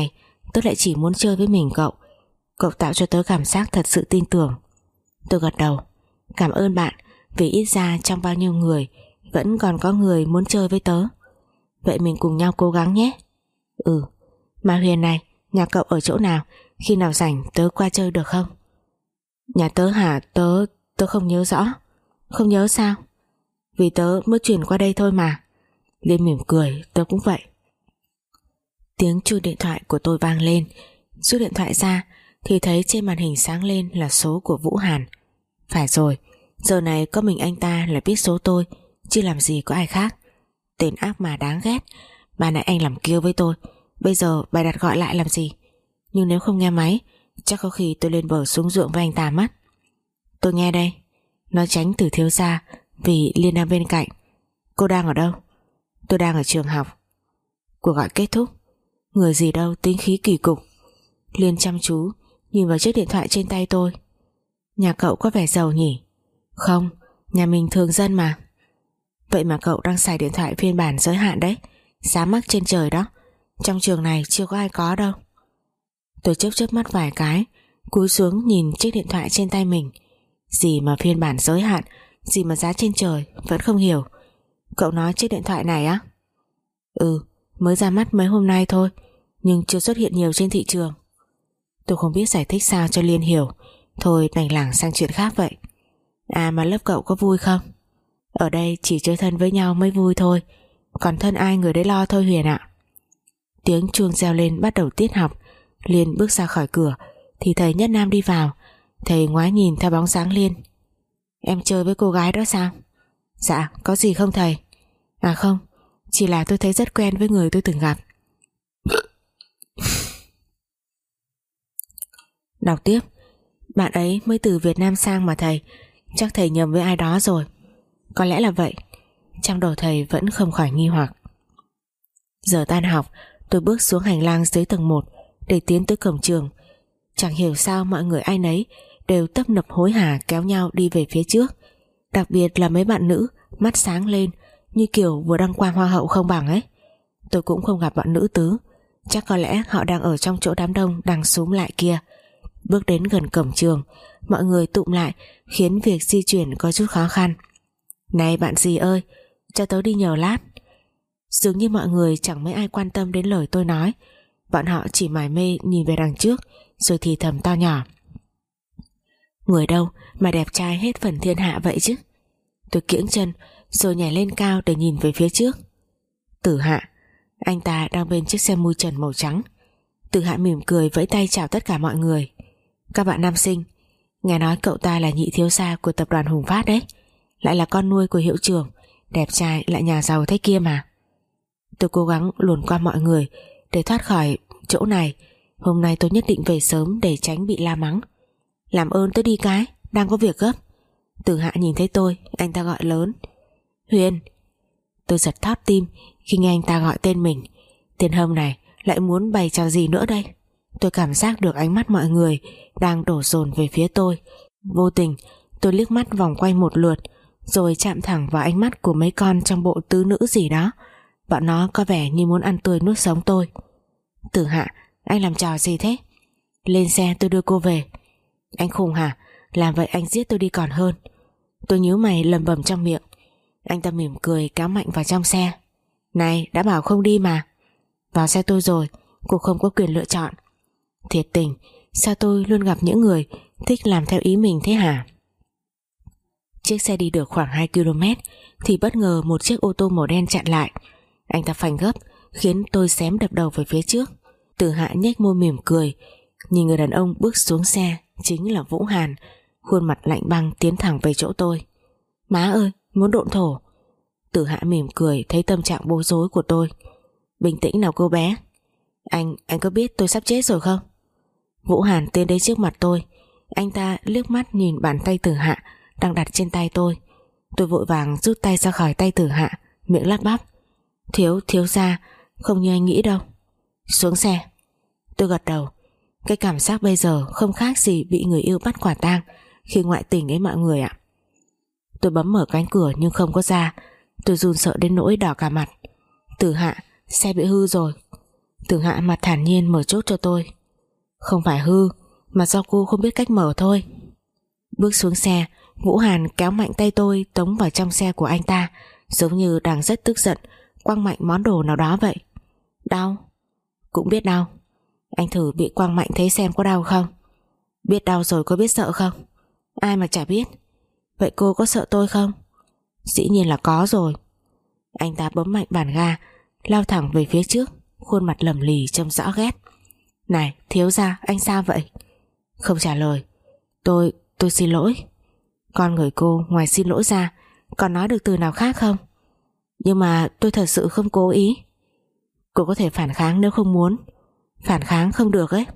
Tớ lại chỉ muốn chơi với mình cậu. Cậu tạo cho tớ cảm giác thật sự tin tưởng. Tôi gật đầu. Cảm ơn bạn, vì ít ra trong bao nhiêu người vẫn còn có người muốn chơi với tớ. Vậy mình cùng nhau cố gắng nhé. Ừ. Mà Huyền này, nhà cậu ở chỗ nào? Khi nào rảnh tớ qua chơi được không? Nhà tớ hả? Tớ không nhớ rõ. Không nhớ sao? Vì tớ mới chuyển qua đây thôi mà. Liên mỉm cười. Tớ cũng vậy. Tiếng chuông điện thoại của tôi vang lên. Rút điện thoại ra thì thấy trên màn hình sáng lên là số của Vũ Hàn. Phải rồi, giờ này có mình anh ta là biết số tôi, chứ làm gì có ai khác. Tên ác mà đáng ghét. Bà nãy anh làm kiêu với tôi, bây giờ bà đặt gọi lại làm gì? Nhưng nếu không nghe máy, chắc có khi tôi lên bờ xuống ruộng với anh ta mất. Tôi nghe đây. Nói tránh từ thiếu gia, vì Liên đang bên cạnh. Cô đang ở đâu? Tôi đang ở trường học. Cuộc gọi kết thúc. Người gì đâu tính khí kỳ cục. Liên chăm chú nhìn vào chiếc điện thoại trên tay tôi. Nhà cậu có vẻ giàu nhỉ? Không, nhà mình thường dân mà. Vậy mà cậu đang xài điện thoại phiên bản giới hạn đấy. Giá mắc trên trời đó. Trong trường này chưa có ai có đâu. Tôi chớp chớp mắt vài cái, cúi xuống nhìn chiếc điện thoại trên tay mình. Gì mà phiên bản giới hạn, gì mà giá trên trời, vẫn không hiểu. Cậu nói chiếc điện thoại này á? Ừ, mới ra mắt mấy hôm nay thôi, nhưng chưa xuất hiện nhiều trên thị trường. Tôi không biết giải thích sao cho Liên hiểu, thôi đành lảng sang chuyện khác vậy. À mà lớp cậu có vui không? Ở đây chỉ chơi thân với nhau mới vui thôi, còn thân ai người đấy lo thôi Huyền ạ. Tiếng chuông reo lên bắt đầu tiết học. Liên bước ra khỏi cửa thì thầy Nhất Nam đi vào. Thầy ngoái nhìn theo bóng dáng Liên. Em chơi với cô gái đó sao? Dạ, có gì không thầy? À không, chỉ là tôi thấy rất quen với người tôi từng gặp. Đọc tiếp. Bạn ấy mới từ Việt Nam sang mà thầy. Chắc thầy nhầm với ai đó rồi. Có lẽ là vậy. Trong đầu thầy vẫn không khỏi nghi hoặc. Giờ tan học, tôi bước xuống hành lang dưới tầng 1 để tiến tới cổng trường. Chẳng hiểu sao mọi người ai nấy đều tấp nập hối hả kéo nhau đi về phía trước. Đặc biệt là mấy bạn nữ mắt sáng lên như kiểu vừa đăng quang hoa hậu không bằng ấy. Tôi cũng không gặp bọn nữ tứ, chắc có lẽ họ đang ở trong chỗ đám đông đang xúm lại kia. Bước đến gần cổng trường, mọi người tụm lại khiến việc di chuyển có chút khó khăn. Này bạn gì ơi, cho tớ đi nhờ lát. Dường như mọi người chẳng mấy ai quan tâm đến lời tôi nói. Bọn họ chỉ mải mê nhìn về đằng trước rồi thì thầm to nhỏ. Người đâu mà đẹp trai hết phần thiên hạ vậy chứ? Tôi kiễng chân rồi nhảy lên cao để nhìn về phía trước. Tử Hạ. Anh ta đang bên chiếc xe mui trần màu trắng. Tử Hạ mỉm cười vẫy tay chào tất cả mọi người. Các bạn nam sinh, nghe nói cậu ta là nhị thiếu gia của tập đoàn Hùng Phát đấy, lại là con nuôi của hiệu trưởng, đẹp trai lại nhà giàu thế kia mà. Tôi cố gắng luồn qua mọi người để thoát khỏi chỗ này. Hôm nay tôi nhất định về sớm để tránh bị la mắng. Làm ơn tôi đi cái, đang có việc gấp. Tử Hạ nhìn thấy tôi, anh ta gọi lớn. Huyền. Tôi giật thót tim khi nghe anh ta gọi tên mình. Tên hâm này lại muốn bày trò gì nữa đây? Tôi cảm giác được ánh mắt mọi người đang đổ dồn về phía tôi. Vô tình tôi liếc mắt vòng quanh một lượt, rồi chạm thẳng vào ánh mắt của mấy con trong bộ tứ nữ gì đó. Bọn nó có vẻ như muốn ăn tươi nuốt sống tôi. Tử Hạ, anh làm trò gì thế? Lên xe tôi đưa cô về. Anh khùng hả? Làm vậy anh giết tôi đi còn hơn. Tôi nhíu mày lẩm bẩm trong miệng. Anh ta mỉm cười kéo mạnh vào trong xe. Này, đã bảo không đi mà. Vào xe tôi rồi, cô không có quyền lựa chọn. Thiệt tình, sao tôi luôn gặp những người thích làm theo ý mình thế hả? Chiếc xe đi được khoảng 2 km thì bất ngờ một chiếc ô tô màu đen chặn lại. Anh ta phanh gấp khiến tôi xém đập đầu về phía trước. Tử Hạ nhếch môi mỉm cười nhìn người đàn ông bước xuống xe, chính là Vũ Hàn, khuôn mặt lạnh băng tiến thẳng về chỗ tôi. Má ơi, muốn độn thổ. Tử Hạ mỉm cười thấy tâm trạng bối rối của tôi. Bình tĩnh nào cô bé. Anh có biết tôi sắp chết rồi không? Vũ Hàn tiến đến trước mặt tôi. Anh ta liếc mắt nhìn bàn tay Tử Hạ đang đặt trên tay tôi. Tôi vội vàng rút tay ra khỏi tay Tử Hạ, miệng lắp bắp. Thiếu gia, không như anh nghĩ đâu. Xuống xe. Tôi gật đầu. Cái cảm giác bây giờ không khác gì bị người yêu bắt quả tang khi ngoại tình ấy mọi người ạ. Tôi bấm mở cánh cửa nhưng không có ra. Tôi run sợ đến nỗi đỏ cả mặt. Tử Hạ, xe bị hư rồi. Từ Hạ mặt thản nhiên mở chốt cho tôi. Không phải hư, mà do cô không biết cách mở thôi. Bước xuống xe, Vũ Hàn kéo mạnh tay tôi tống vào trong xe của anh ta, giống như đang rất tức giận, quăng mạnh món đồ nào đó vậy. Đau? Cũng biết đau. Anh thử bị quăng mạnh thấy xem có đau không? Biết đau rồi có biết sợ không? Ai mà chả biết. Vậy cô có sợ tôi không? Dĩ nhiên là có rồi. Anh ta bấm mạnh bàn ga, lao thẳng về phía trước, khuôn mặt lầm lì trông rõ ghét. Này thiếu gia, anh sao vậy? Không trả lời. Tôi xin lỗi. Con người cô ngoài xin lỗi ra còn nói được từ nào khác không? Nhưng mà tôi thật sự không cố ý. Cô có thể phản kháng nếu không muốn. Phản kháng không được ấy.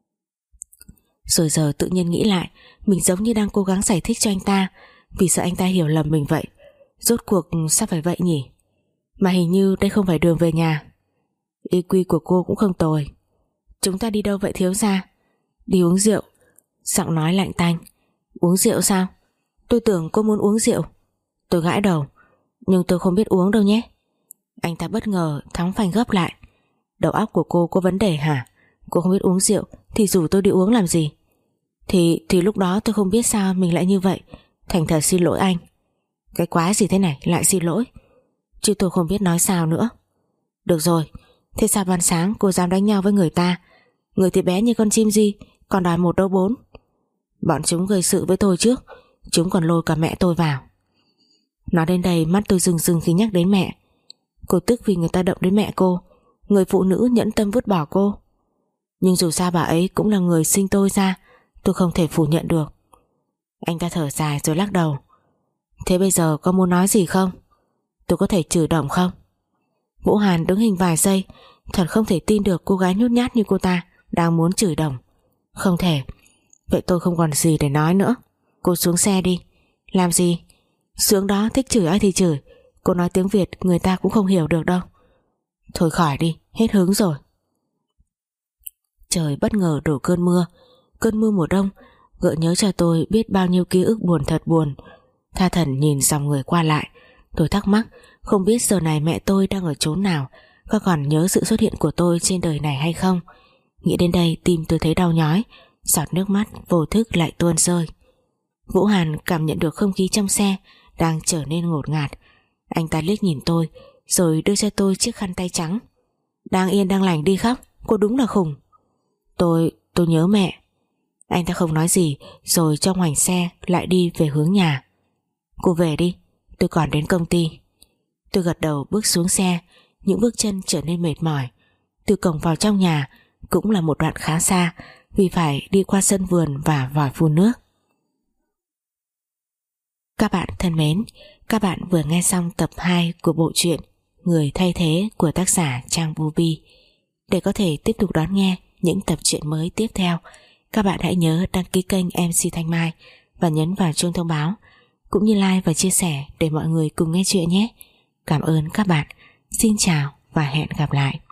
Rồi giờ tự nhiên nghĩ lại, mình giống như đang cố gắng giải thích cho anh ta, vì sợ anh ta hiểu lầm mình vậy. Rốt cuộc sao phải vậy nhỉ? Mà hình như đây không phải đường về nhà. Ý quy của cô cũng không tồi. Chúng ta đi đâu vậy thiếu gia? Đi uống rượu. Giọng nói lạnh tanh. Uống rượu sao? Tôi tưởng cô muốn uống rượu. Tôi gãi đầu. Nhưng tôi không biết uống đâu nhé. Anh ta bất ngờ thắng phanh gấp lại. Đầu óc của cô có vấn đề hả? Cô không biết uống rượu thì rủ tôi đi uống làm gì? Thì lúc đó tôi không biết sao mình lại như vậy. Thành thật xin lỗi anh. Cái quái gì thế này lại xin lỗi? Chứ tôi không biết nói sao nữa. Được rồi, thế sao ban sáng cô dám đánh nhau với người ta? Người thì bé như con chim di, còn đòi 1 đấu 4. Bọn chúng gây sự với tôi trước, chúng còn lôi cả mẹ tôi vào. Nói đến đây mắt tôi rừng rừng khi nhắc đến mẹ. Cô tức vì người ta động đến mẹ cô, người phụ nữ nhẫn tâm vứt bỏ cô. Nhưng dù sao bà ấy cũng là người sinh tôi ra, tôi không thể phủ nhận được. Anh ta thở dài rồi lắc đầu. Thế bây giờ có muốn nói gì không? Tôi có thể chửi Đồng không? Vũ Hàn đứng hình vài giây, thật không thể tin được cô gái nhút nhát như cô ta đang muốn chửi Đồng. Không thể. Vậy tôi không còn gì để nói nữa. Cô xuống xe đi. Làm gì? Xuống đó thích chửi ai thì chửi. Cô nói tiếng Việt người ta cũng không hiểu được đâu. Thôi khỏi đi, hết hứng rồi. Trời bất ngờ đổ cơn mưa. Cơn mưa mùa đông gợi nhớ cho tôi biết bao nhiêu ký ức buồn thật buồn. Tha thẩn nhìn dòng người qua lại. Tôi thắc mắc không biết giờ này mẹ tôi đang ở chốn nào, có còn nhớ sự xuất hiện của tôi trên đời này hay không. Nghĩ đến đây tim tôi thấy đau nhói, giọt nước mắt vô thức lại tuôn rơi. Vũ Hàn cảm nhận được không khí trong xe đang trở nên ngột ngạt. Anh ta liếc nhìn tôi rồi đưa cho tôi chiếc khăn tay trắng. Đang yên đang lành đi khóc, cô đúng là khùng. Tôi nhớ mẹ. Anh ta không nói gì rồi cho ngoảnh xe lại đi về hướng nhà. Cô về đi, tôi còn đến công ty. Tôi gật đầu bước xuống xe, những bước chân trở nên mệt mỏi. Từ cổng vào trong nhà cũng là một đoạn khá xa, vì phải đi qua sân vườn và vòi phun nước. Các bạn thân mến, các bạn vừa nghe xong tập 2 của bộ truyện Người thay thế của tác giả Trang Bubi. Để có thể tiếp tục đón nghe những tập truyện mới tiếp theo, các bạn hãy nhớ đăng ký kênh MC Thanh Mai và nhấn vào chuông thông báo, cũng như like và chia sẻ để mọi người cùng nghe chuyện nhé. Cảm ơn các bạn. Xin chào và hẹn gặp lại.